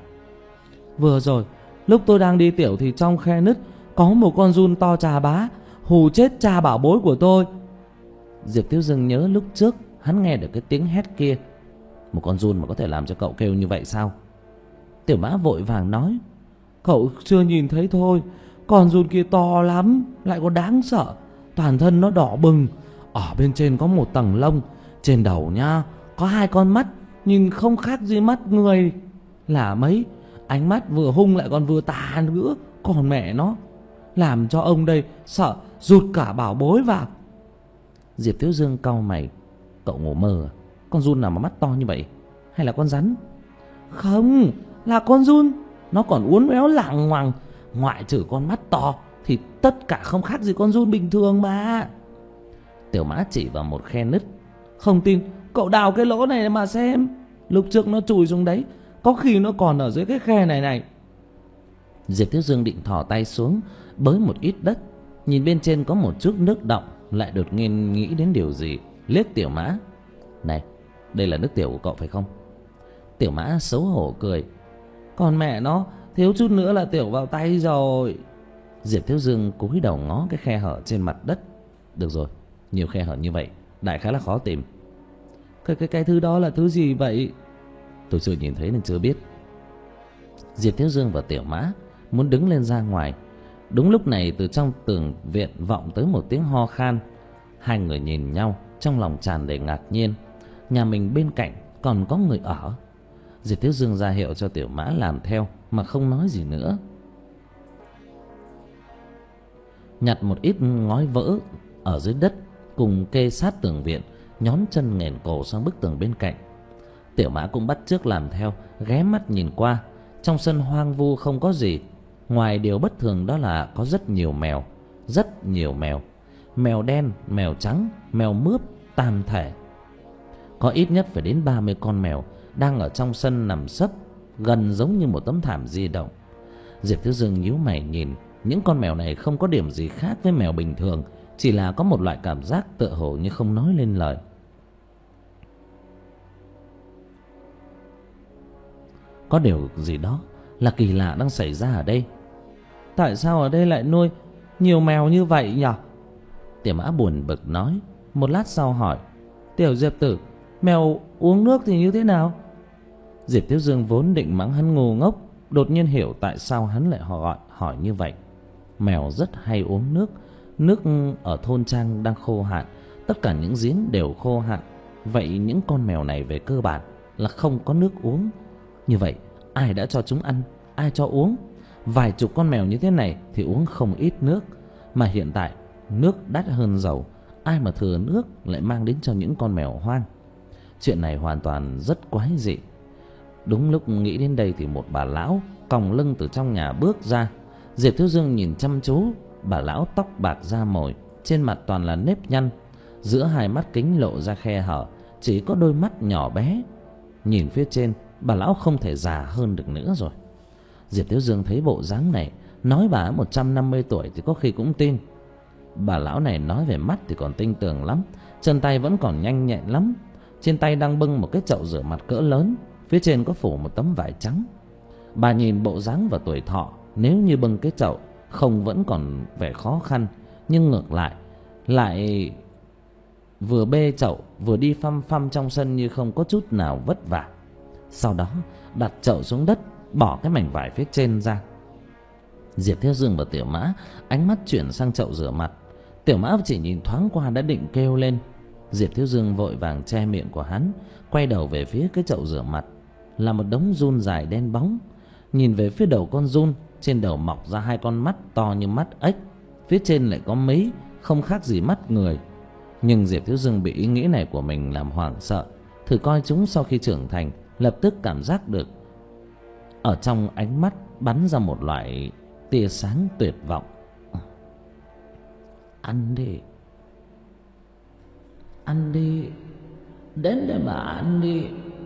Vừa rồi, lúc tôi đang đi tiểu thì trong khe nứt có một con giun to chà bá, hù chết cha bảo bối của tôi. Diệp Thiếu Dương nhớ lúc trước hắn nghe được cái tiếng hét kia. Một con giun mà có thể làm cho cậu kêu như vậy sao? Tiểu Mã vội vàng nói: Cậu chưa nhìn thấy thôi, con giun kia to lắm, lại có đáng sợ. Toàn thân nó đỏ bừng, ở bên trên có một tầng lông, trên đầu nha có hai con mắt, nhìn không khác gì mắt người là mấy. Ánh mắt vừa hung lại còn vừa tà nữa, còn mẹ nó, làm cho ông đây sợ rụt cả bảo bối vào. Diệp Thiếu Dương cau mày: Cậu ngủ mơ à? Con giun nào mà mắt to như vậy? Hay là con rắn? Không, là con giun. Nó còn uốn éo lạng ngoằng, ngoại trừ con mắt to thì tất cả không khác gì con giun bình thường mà. Tiểu Mã chỉ vào một khe nứt: Không tin, cậu đào cái lỗ này mà xem. Lúc trước nó chùi xuống đấy, có khi nó còn ở dưới cái khe này này. Diệp Thiếu Dương định thò tay xuống bới một ít đất, nhìn bên trên có một chút nước đọng, lại đột nhiên nghĩ đến điều gì, liếc Tiểu Mã: Này, đây là nước tiểu của cậu phải không? Tiểu Mã xấu hổ cười: Còn mẹ nó, thiếu chút nữa là tiểu vào tay rồi. Diệp Thiếu Dương cúi đầu ngó cái khe hở trên mặt đất. Được rồi, nhiều khe hở như vậy, đại khái là khó tìm. Cái, cái, cái thứ đó là thứ gì vậy? Tôi chưa nhìn thấy nên chưa biết. Diệp Thiếu Dương và Tiểu Mã muốn đứng lên ra ngoài. Đúng lúc này từ trong tường viện vọng tới một tiếng ho khan. Hai người nhìn nhau, trong lòng tràn đầy ngạc nhiên. Nhà mình bên cạnh còn có người ở. Diệp Thiếu Dương ra hiệu cho Tiểu Mã làm theo mà không nói gì nữa. Nhặt một ít ngói vỡ ở dưới đất cùng kê sát tường viện, nhón chân nghển cổ sang bức tường bên cạnh. Tiểu Mã cũng bắt chước làm theo, ghé mắt nhìn qua. Trong sân hoang vu không có gì, ngoài điều bất thường đó là có rất nhiều mèo. Rất nhiều mèo. Mèo đen, mèo trắng, mèo mướp, tam thể. Có ít nhất phải đến ba mươi con mèo đang ở trong sân nằm sấp, gần giống như một tấm thảm di động. Diệp Thiếu Dương nhíu mày nhìn. Những con mèo này không có điểm gì khác với mèo bình thường, chỉ là có một loại cảm giác tựa hồ như không nói lên lời. Có điều gì đó là kỳ lạ đang xảy ra ở đây. Tại sao ở đây lại nuôi nhiều mèo như vậy nhỉ? Tiểu Mã buồn bực nói. Một lát sau hỏi: Tiểu Diệp tử, mèo uống nước thì như thế nào? Diệp Thiếu Dương vốn định mắng hắn ngu ngốc, đột nhiên hiểu tại sao hắn lại hỏi, hỏi như vậy. Mèo rất hay uống nước. Nước ở thôn trang đang khô hạn, tất cả những giếng đều khô hạn. Vậy những con mèo này về cơ bản là không có nước uống. Như vậy ai đã cho chúng ăn, ai cho uống? Vài chục con mèo như thế này thì uống không ít nước. Mà hiện tại nước đắt hơn dầu, ai mà thừa nước lại mang đến cho những con mèo hoang? Chuyện này hoàn toàn rất quái dị. Đúng lúc nghĩ đến đây thì một bà lão còng lưng từ trong nhà bước ra. Diệp Thiếu Dương nhìn chăm chú. Bà lão tóc bạc da mồi, trên mặt toàn là nếp nhăn, giữa hai mắt kính lộ ra khe hở, chỉ có đôi mắt nhỏ bé. Nhìn phía trên, bà lão không thể già hơn được nữa rồi. Diệp Thiếu Dương thấy bộ dáng này, nói bà một trăm năm mươi tuổi thì có khi cũng tin. Bà lão này nói về mắt thì còn tinh tường lắm, chân tay vẫn còn nhanh nhẹn lắm. Trên tay đang bưng một cái chậu rửa mặt cỡ lớn, phía trên có phủ một tấm vải trắng. Bà nhìn bộ dáng và tuổi thọ, nếu như bưng cái chậu không vẫn còn vẻ khó khăn, nhưng ngược lại lại vừa bê chậu vừa đi phăm phăm trong sân như không có chút nào vất vả. Sau đó đặt chậu xuống đất, bỏ cái mảnh vải phía trên ra. Diệp Thiếu Dương và Tiểu Mã ánh mắt chuyển sang chậu rửa mặt. Tiểu Mã chỉ nhìn thoáng qua đã định kêu lên. Diệp Thiếu Dương vội vàng che miệng của hắn, quay đầu về phía cái chậu rửa mặt. Là một đống giun dài đen bóng. Nhìn về phía đầu con giun, trên đầu mọc ra hai con mắt to như mắt ếch, phía trên lại có mấy không khác gì mắt người. Nhưng Diệp Thiếu Dương bị ý nghĩ này của mình làm hoảng sợ, thử coi chúng sau khi trưởng thành, lập tức cảm giác được ở trong ánh mắt bắn ra một loại tia sáng tuyệt vọng. Ăn đi, ăn đi, đến đây mà ăn đi.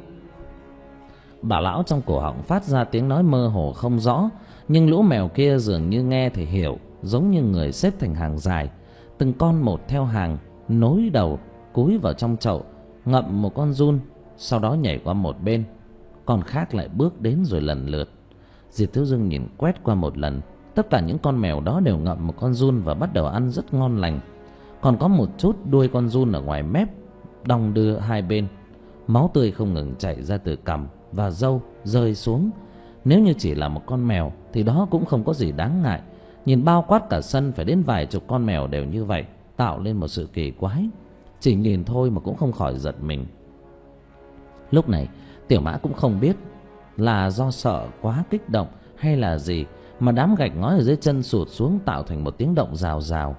Bà lão trong cổ họng phát ra tiếng nói mơ hồ không rõ, nhưng lũ mèo kia dường như nghe thì hiểu, giống như người xếp thành hàng dài, từng con một theo hàng, nối đầu cúi vào trong chậu, ngậm một con giun, sau đó nhảy qua một bên. Con khác lại bước đến rồi lần lượt. Diệp Thiếu Dương nhìn quét qua một lần, tất cả những con mèo đó đều ngậm một con giun và bắt đầu ăn rất ngon lành. Còn có một chút đuôi con giun ở ngoài mép đong đưa hai bên, máu tươi không ngừng chảy ra từ cằm và râu rơi xuống. Nếu như chỉ là một con mèo thì đó cũng không có gì đáng ngại. Nhìn bao quát cả sân phải đến vài chục con mèo đều như vậy, tạo lên một sự kỳ quái. Chỉ nhìn thôi mà cũng không khỏi giật mình. Lúc này Tiểu Mã cũng không biết là do sợ quá kích động hay là gì mà đám gạch ngói ở dưới chân sụt xuống, tạo thành một tiếng động rào rào.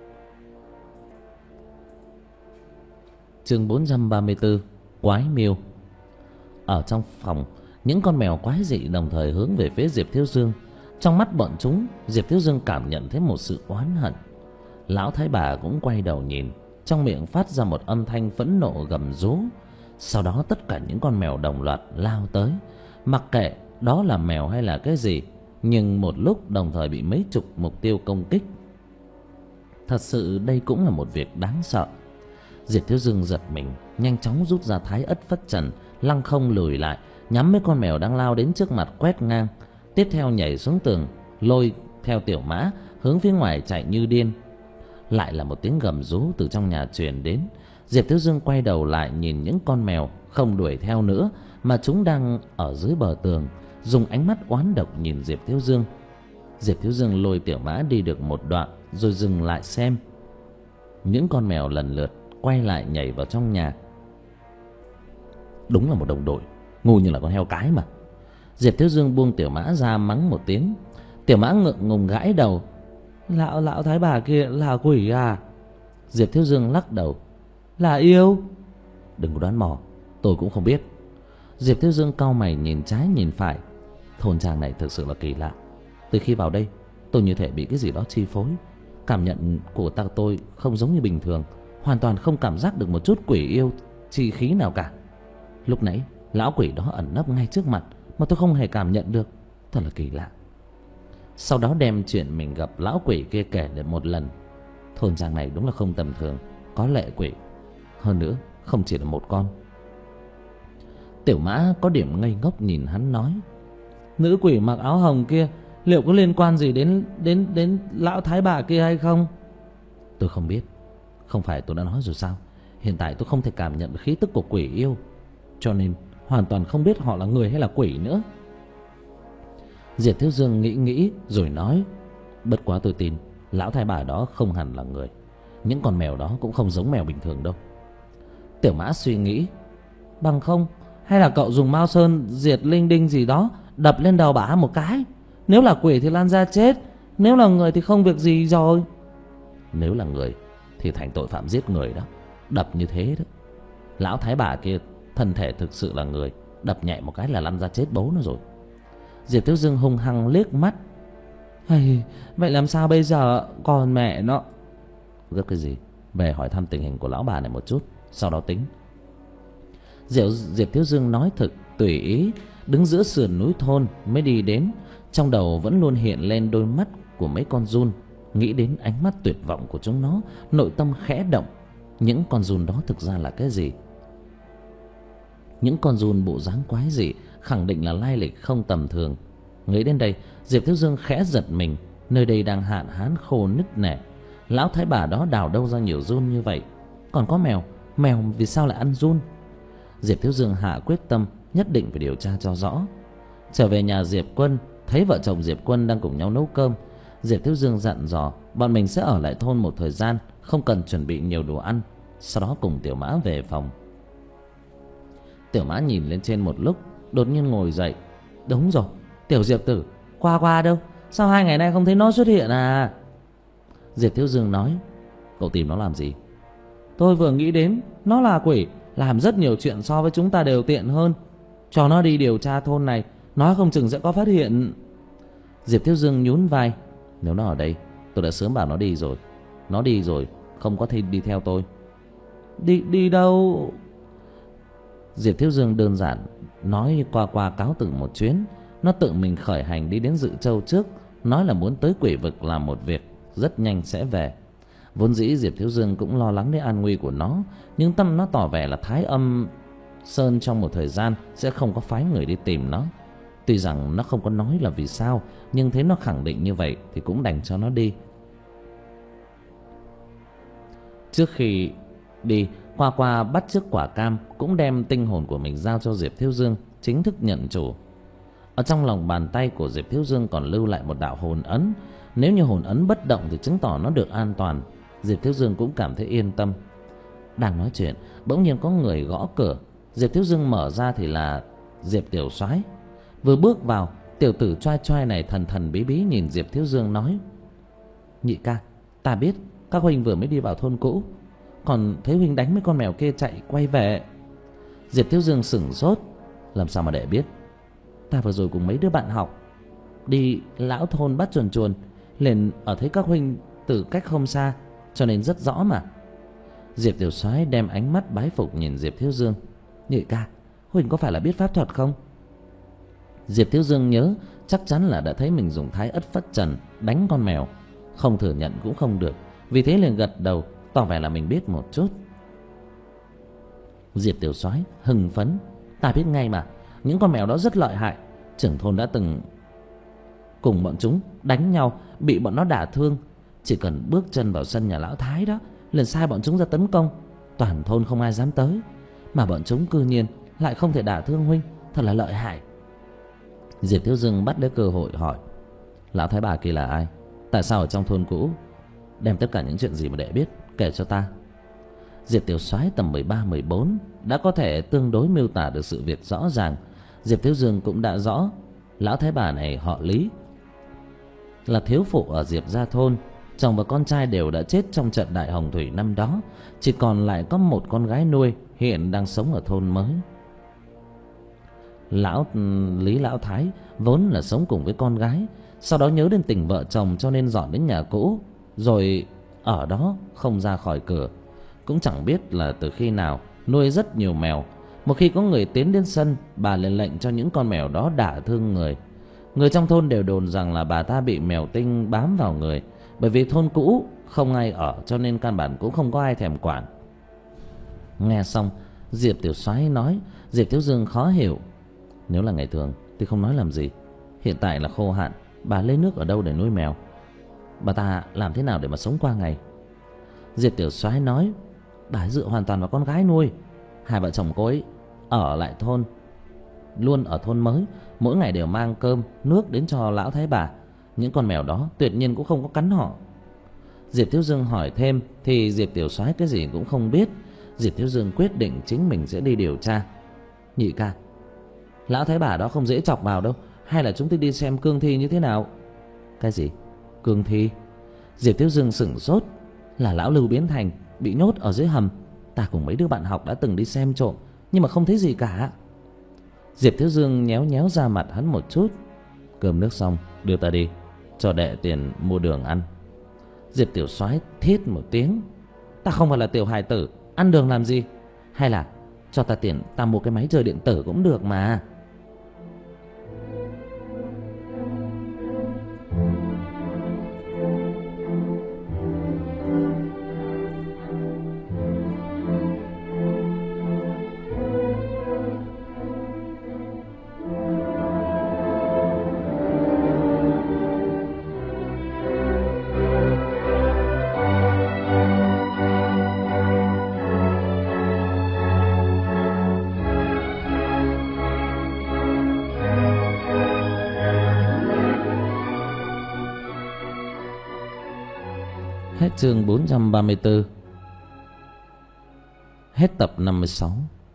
Chương bốn trăm ba mươi tư. Quái miêu. Ở trong phòng, những con mèo quái dị đồng thời hướng về phía Diệp Thiếu Dương. Trong mắt bọn chúng, Diệp Thiếu Dương cảm nhận thấy một sự oán hận. Lão thái bà cũng quay đầu nhìn, trong miệng phát ra một âm thanh phẫn nộ gầm rú. Sau đó tất cả những con mèo đồng loạt lao tới, mặc kệ đó là mèo hay là cái gì, nhưng một lúc đồng thời bị mấy chục mục tiêu công kích. Thật sự đây cũng là một việc đáng sợ. Diệp Thiếu Dương giật mình, nhanh chóng rút ra Thái Ất Phất Trần, lăng không lùi lại, nhắm mấy con mèo đang lao đến trước mặt quét ngang. Tiếp theo nhảy xuống tường, lôi theo Tiểu Mã hướng phía ngoài chạy như điên. Lại là một tiếng gầm rú từ trong nhà truyền đến. Diệp Thiếu Dương quay đầu lại nhìn những con mèo không đuổi theo nữa, mà chúng đang ở dưới bờ tường, dùng ánh mắt oán độc nhìn Diệp Thiếu Dương. Diệp Thiếu Dương lôi Tiểu Mã đi được một đoạn rồi dừng lại xem. Những con mèo lần lượt quay lại nhảy vào trong nhà. Đúng là một đồng đội, ngu như là con heo cái mà. Diệp Thiếu Dương buông Tiểu Mã ra mắng một tiếng. Tiểu Mã ngượng ngùng gãi đầu. Lão lão thái bà kia là quỷ à? Diệp Thiếu Dương lắc đầu. Là yêu. Đừng có đoán mò, tôi cũng không biết. Diệp Thiếu Dương cau mày nhìn trái nhìn phải. Thôn trang này thực sự là kỳ lạ. Từ khi vào đây tôi như thể bị cái gì đó chi phối. Cảm nhận của ta tôi không giống như bình thường, hoàn toàn không cảm giác được một chút quỷ yêu chi khí nào cả. Lúc nãy lão quỷ đó ẩn nấp ngay trước mặt mà tôi không hề cảm nhận được. Thật là kỳ lạ. Sau đó đem chuyện mình gặp lão quỷ kia kể lại một lần. Thôn trang này đúng là không tầm thường, có lệ quỷ. Hơn nữa không chỉ là một con. Tiểu Mã có điểm ngây ngốc nhìn hắn nói. Nữ quỷ mặc áo hồng kia liệu có liên quan gì đến đến đến lão thái bà kia hay không? Tôi không biết. Không phải tôi đã nói rồi sao? Hiện tại tôi không thể cảm nhận khí tức của quỷ yêu, cho nên hoàn toàn không biết họ là người hay là quỷ nữa. Diệp Thiếu Dương nghĩ nghĩ rồi nói. Bất quá tôi tin lão thái bà đó không hẳn là người. Những con mèo đó cũng không giống mèo bình thường đâu. Tiểu Mã suy nghĩ. Bằng không hay là cậu dùng Mao Sơn diệt linh đinh gì đó đập lên đầu bả một cái? Nếu là quỷ thì lan ra chết, nếu là người thì không việc gì rồi. Nếu là người thì thành tội phạm giết người đó. Đập như thế đó. Lão thái bà kia thân thể thực sự là người, đập nhẹ một cái là lăn ra chết bố nó rồi. Diệp Thiếu Dương hung hăng liếc mắt. Hay, vậy làm sao bây giờ? Còn mẹ nó. Gấp cái gì? Về hỏi thăm tình hình của lão bà này một chút, sau đó tính. Diệp, Diệp Thiếu Dương nói thực tùy ý. Đứng giữa sườn núi thôn mới đi đến. Trong đầu vẫn luôn hiện lên đôi mắt của mấy con giun. Nghĩ đến ánh mắt tuyệt vọng của chúng nó, nội tâm khẽ động. Những con giun đó thực ra là cái gì? Những con giun bộ dáng quái dị, khẳng định là lai lịch không tầm thường. Nghĩ đến đây, Diệp Thiếu Dương khẽ giật mình. Nơi đây đang hạn hán khô nứt nẻ. Lão thái bà đó đào đâu ra nhiều giun như vậy? Còn có mèo, mèo vì sao lại ăn giun? Diệp Thiếu Dương hạ quyết tâm nhất định phải điều tra cho rõ. Trở về nhà Diệp Quân, thấy vợ chồng Diệp Quân đang cùng nhau nấu cơm. Diệp Thiếu Dương dặn dò bọn mình sẽ ở lại thôn một thời gian, không cần chuẩn bị nhiều đồ ăn. Sau đó cùng Tiểu Mã về phòng. Tiểu Mã nhìn lên trên một lúc, đột nhiên ngồi dậy. Đúng rồi, Tiểu Diệp tử, Qua Qua đâu? Sao hai ngày nay không thấy nó xuất hiện à? Diệp Thiếu Dương nói. Cậu tìm nó làm gì? Tôi vừa nghĩ đến, nó là quỷ, làm rất nhiều chuyện so với chúng ta đều tiện hơn. Cho nó đi điều tra thôn này, nói không chừng sẽ có phát hiện. Diệp Thiếu Dương nhún vai. Nếu nó ở đây, tôi đã sớm bảo nó đi rồi. Nó đi rồi, không có thể đi theo tôi. Đi đi đâu? Diệp Thiếu Dương đơn giản nói Qua Qua cáo từ một chuyến. Nó tự mình khởi hành đi đến Dự Châu trước, nói là muốn tới quỷ vực làm một việc, rất nhanh sẽ về. Vốn dĩ Diệp Thiếu Dương cũng lo lắng đến an nguy của nó, nhưng tâm nó tỏ vẻ là Thái Âm Sơn trong một thời gian sẽ không có phái người đi tìm nó. Tuy rằng nó không có nói là vì sao, nhưng thấy nó khẳng định như vậy thì cũng đành cho nó đi. Trước khi đi, Qua Qua bắt chước quả cam, cũng đem tinh hồn của mình giao cho Diệp Thiếu Dương, chính thức nhận chủ. Ở trong lòng bàn tay của Diệp Thiếu Dương còn lưu lại một đạo hồn ấn. Nếu như hồn ấn bất động thì chứng tỏ nó được an toàn. Diệp Thiếu Dương cũng cảm thấy yên tâm. Đang nói chuyện, bỗng nhiên có người gõ cửa. Diệp Thiếu Dương mở ra thì là Diệp Tiểu Soái. Vừa bước vào, tiểu tử choai choai này thần thần bí bí nhìn Diệp Thiếu Dương nói. Nhị ca, ta biết các huynh vừa mới đi vào thôn cũ, còn thấy huynh đánh mấy con mèo kia chạy quay về. Diệp Thiếu Dương sửng sốt. Làm sao mà để biết? Ta vừa rồi cùng mấy đứa bạn học đi lão thôn bắt chuồn chuồn, liền ở thấy các huynh từ cách không xa, cho nên rất rõ mà. Diệp Tiểu Soái đem ánh mắt bái phục nhìn Diệp Thiếu Dương. Nhị ca, huynh có phải là biết pháp thuật không? Diệp Thiếu Dương nhớ chắc chắn là đã thấy mình dùng Thái Ất Phất Trần đánh con mèo, không thừa nhận cũng không được, vì thế liền gật đầu tỏ vẻ là mình biết một chút. Diệp Tiểu Soái hưng phấn. Ta biết ngay mà, những con mèo đó rất lợi hại. Trưởng thôn đã từng cùng bọn chúng đánh nhau, bị bọn nó đả thương. Chỉ cần bước chân vào sân nhà lão Thái đó, liền sai bọn chúng ra tấn công. Toàn thôn không ai dám tới, mà bọn chúng cư nhiên lại không thể đả thương huynh, thật là lợi hại. Diệp Thiếu Dương bắt lấy cơ hội hỏi. Lão thái bà kia là ai? Tại sao ở trong thôn cũ? Đem tất cả những chuyện gì mà đệ biết kể cho ta. Diệp Tiểu Soái tầm mười ba mười bốn đã có thể tương đối miêu tả được sự việc rõ ràng. Diệp Thiếu Dương cũng đã rõ lão thái bà này họ Lý, là thiếu phụ ở Diệp gia thôn. Chồng và con trai đều đã chết trong trận đại hồng thủy năm đó, chỉ còn lại có một con gái nuôi hiện đang sống ở thôn mới. Lão Lý lão thái vốn là sống cùng với con gái, sau đó nhớ đến tình vợ chồng cho nên dọn đến nhà cũ, rồi ở đó không ra khỏi cửa. Cũng chẳng biết là từ khi nào nuôi rất nhiều mèo. Một khi có người tiến đến sân, bà liền lệnh cho những con mèo đó đả thương người. Người trong thôn đều đồn rằng là bà ta bị mèo tinh bám vào người. Bởi vì thôn cũ không ai ở cho nên căn bản cũng không có ai thèm quản. Nghe xong Diệp Tiểu Soái nói, Diệp Thiếu Dương khó hiểu. Nếu là ngày thường thì không nói làm gì, hiện tại là khô hạn, bà lấy nước ở đâu để nuôi mèo? Bà ta làm thế nào để mà sống qua ngày? Diệp Tiểu Soái nói, bà ấy dựa hoàn toàn vào con gái nuôi. Hai vợ chồng cô ấy ở lại thôn, luôn ở thôn mới, mỗi ngày đều mang cơm nước đến cho lão thái bà. Những con mèo đó tuyệt nhiên cũng không có cắn họ. Diệp Thiếu Dương hỏi thêm thì Diệp Tiểu Soái cái gì cũng không biết. Diệp Thiếu Dương quyết định chính mình sẽ đi điều tra. Nhị ca, lão thái bà đó không dễ chọc vào đâu, hay là chúng tôi đi xem cương thi như thế nào? Cái gì? Cương thi? Diệp Thiếu Dương sửng sốt. Là lão Lưu biến thành bị nhốt ở dưới hầm. Ta cùng mấy đứa bạn học đã từng đi xem trộm, nhưng mà không thấy gì cả. Diệp Thiếu Dương nhéo nhéo ra mặt hắn một chút. Cơm nước xong đưa ta đi, cho đệ tiền mua đường ăn. Diệp Tiểu Soái thét một tiếng. Ta không phải là tiểu hài tử, ăn đường làm gì? Hay là cho ta tiền, ta mua cái máy chơi điện tử cũng được mà. Hết chương bốn trăm ba mươi tư. Hết tập năm mươi sáu.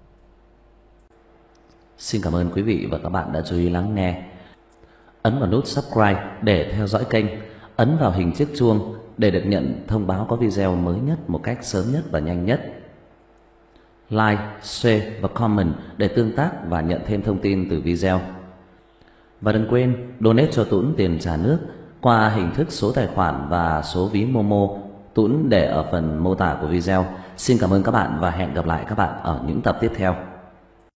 Xin cảm ơn quý vị và các bạn đã chú ý lắng nghe. Ấn vào nút subscribe để theo dõi kênh. Ấn vào hình chiếc chuông để được nhận thông báo có video mới nhất một cách sớm nhất và nhanh nhất. Like, share và comment để tương tác và nhận thêm thông tin từ video. Và đừng quên donate cho Tuấn tiền trà nước qua hình thức số tài khoản và số ví Momo, Tuấn để ở phần mô tả của video. Xin cảm ơn các bạn và hẹn gặp lại các bạn ở những tập tiếp theo.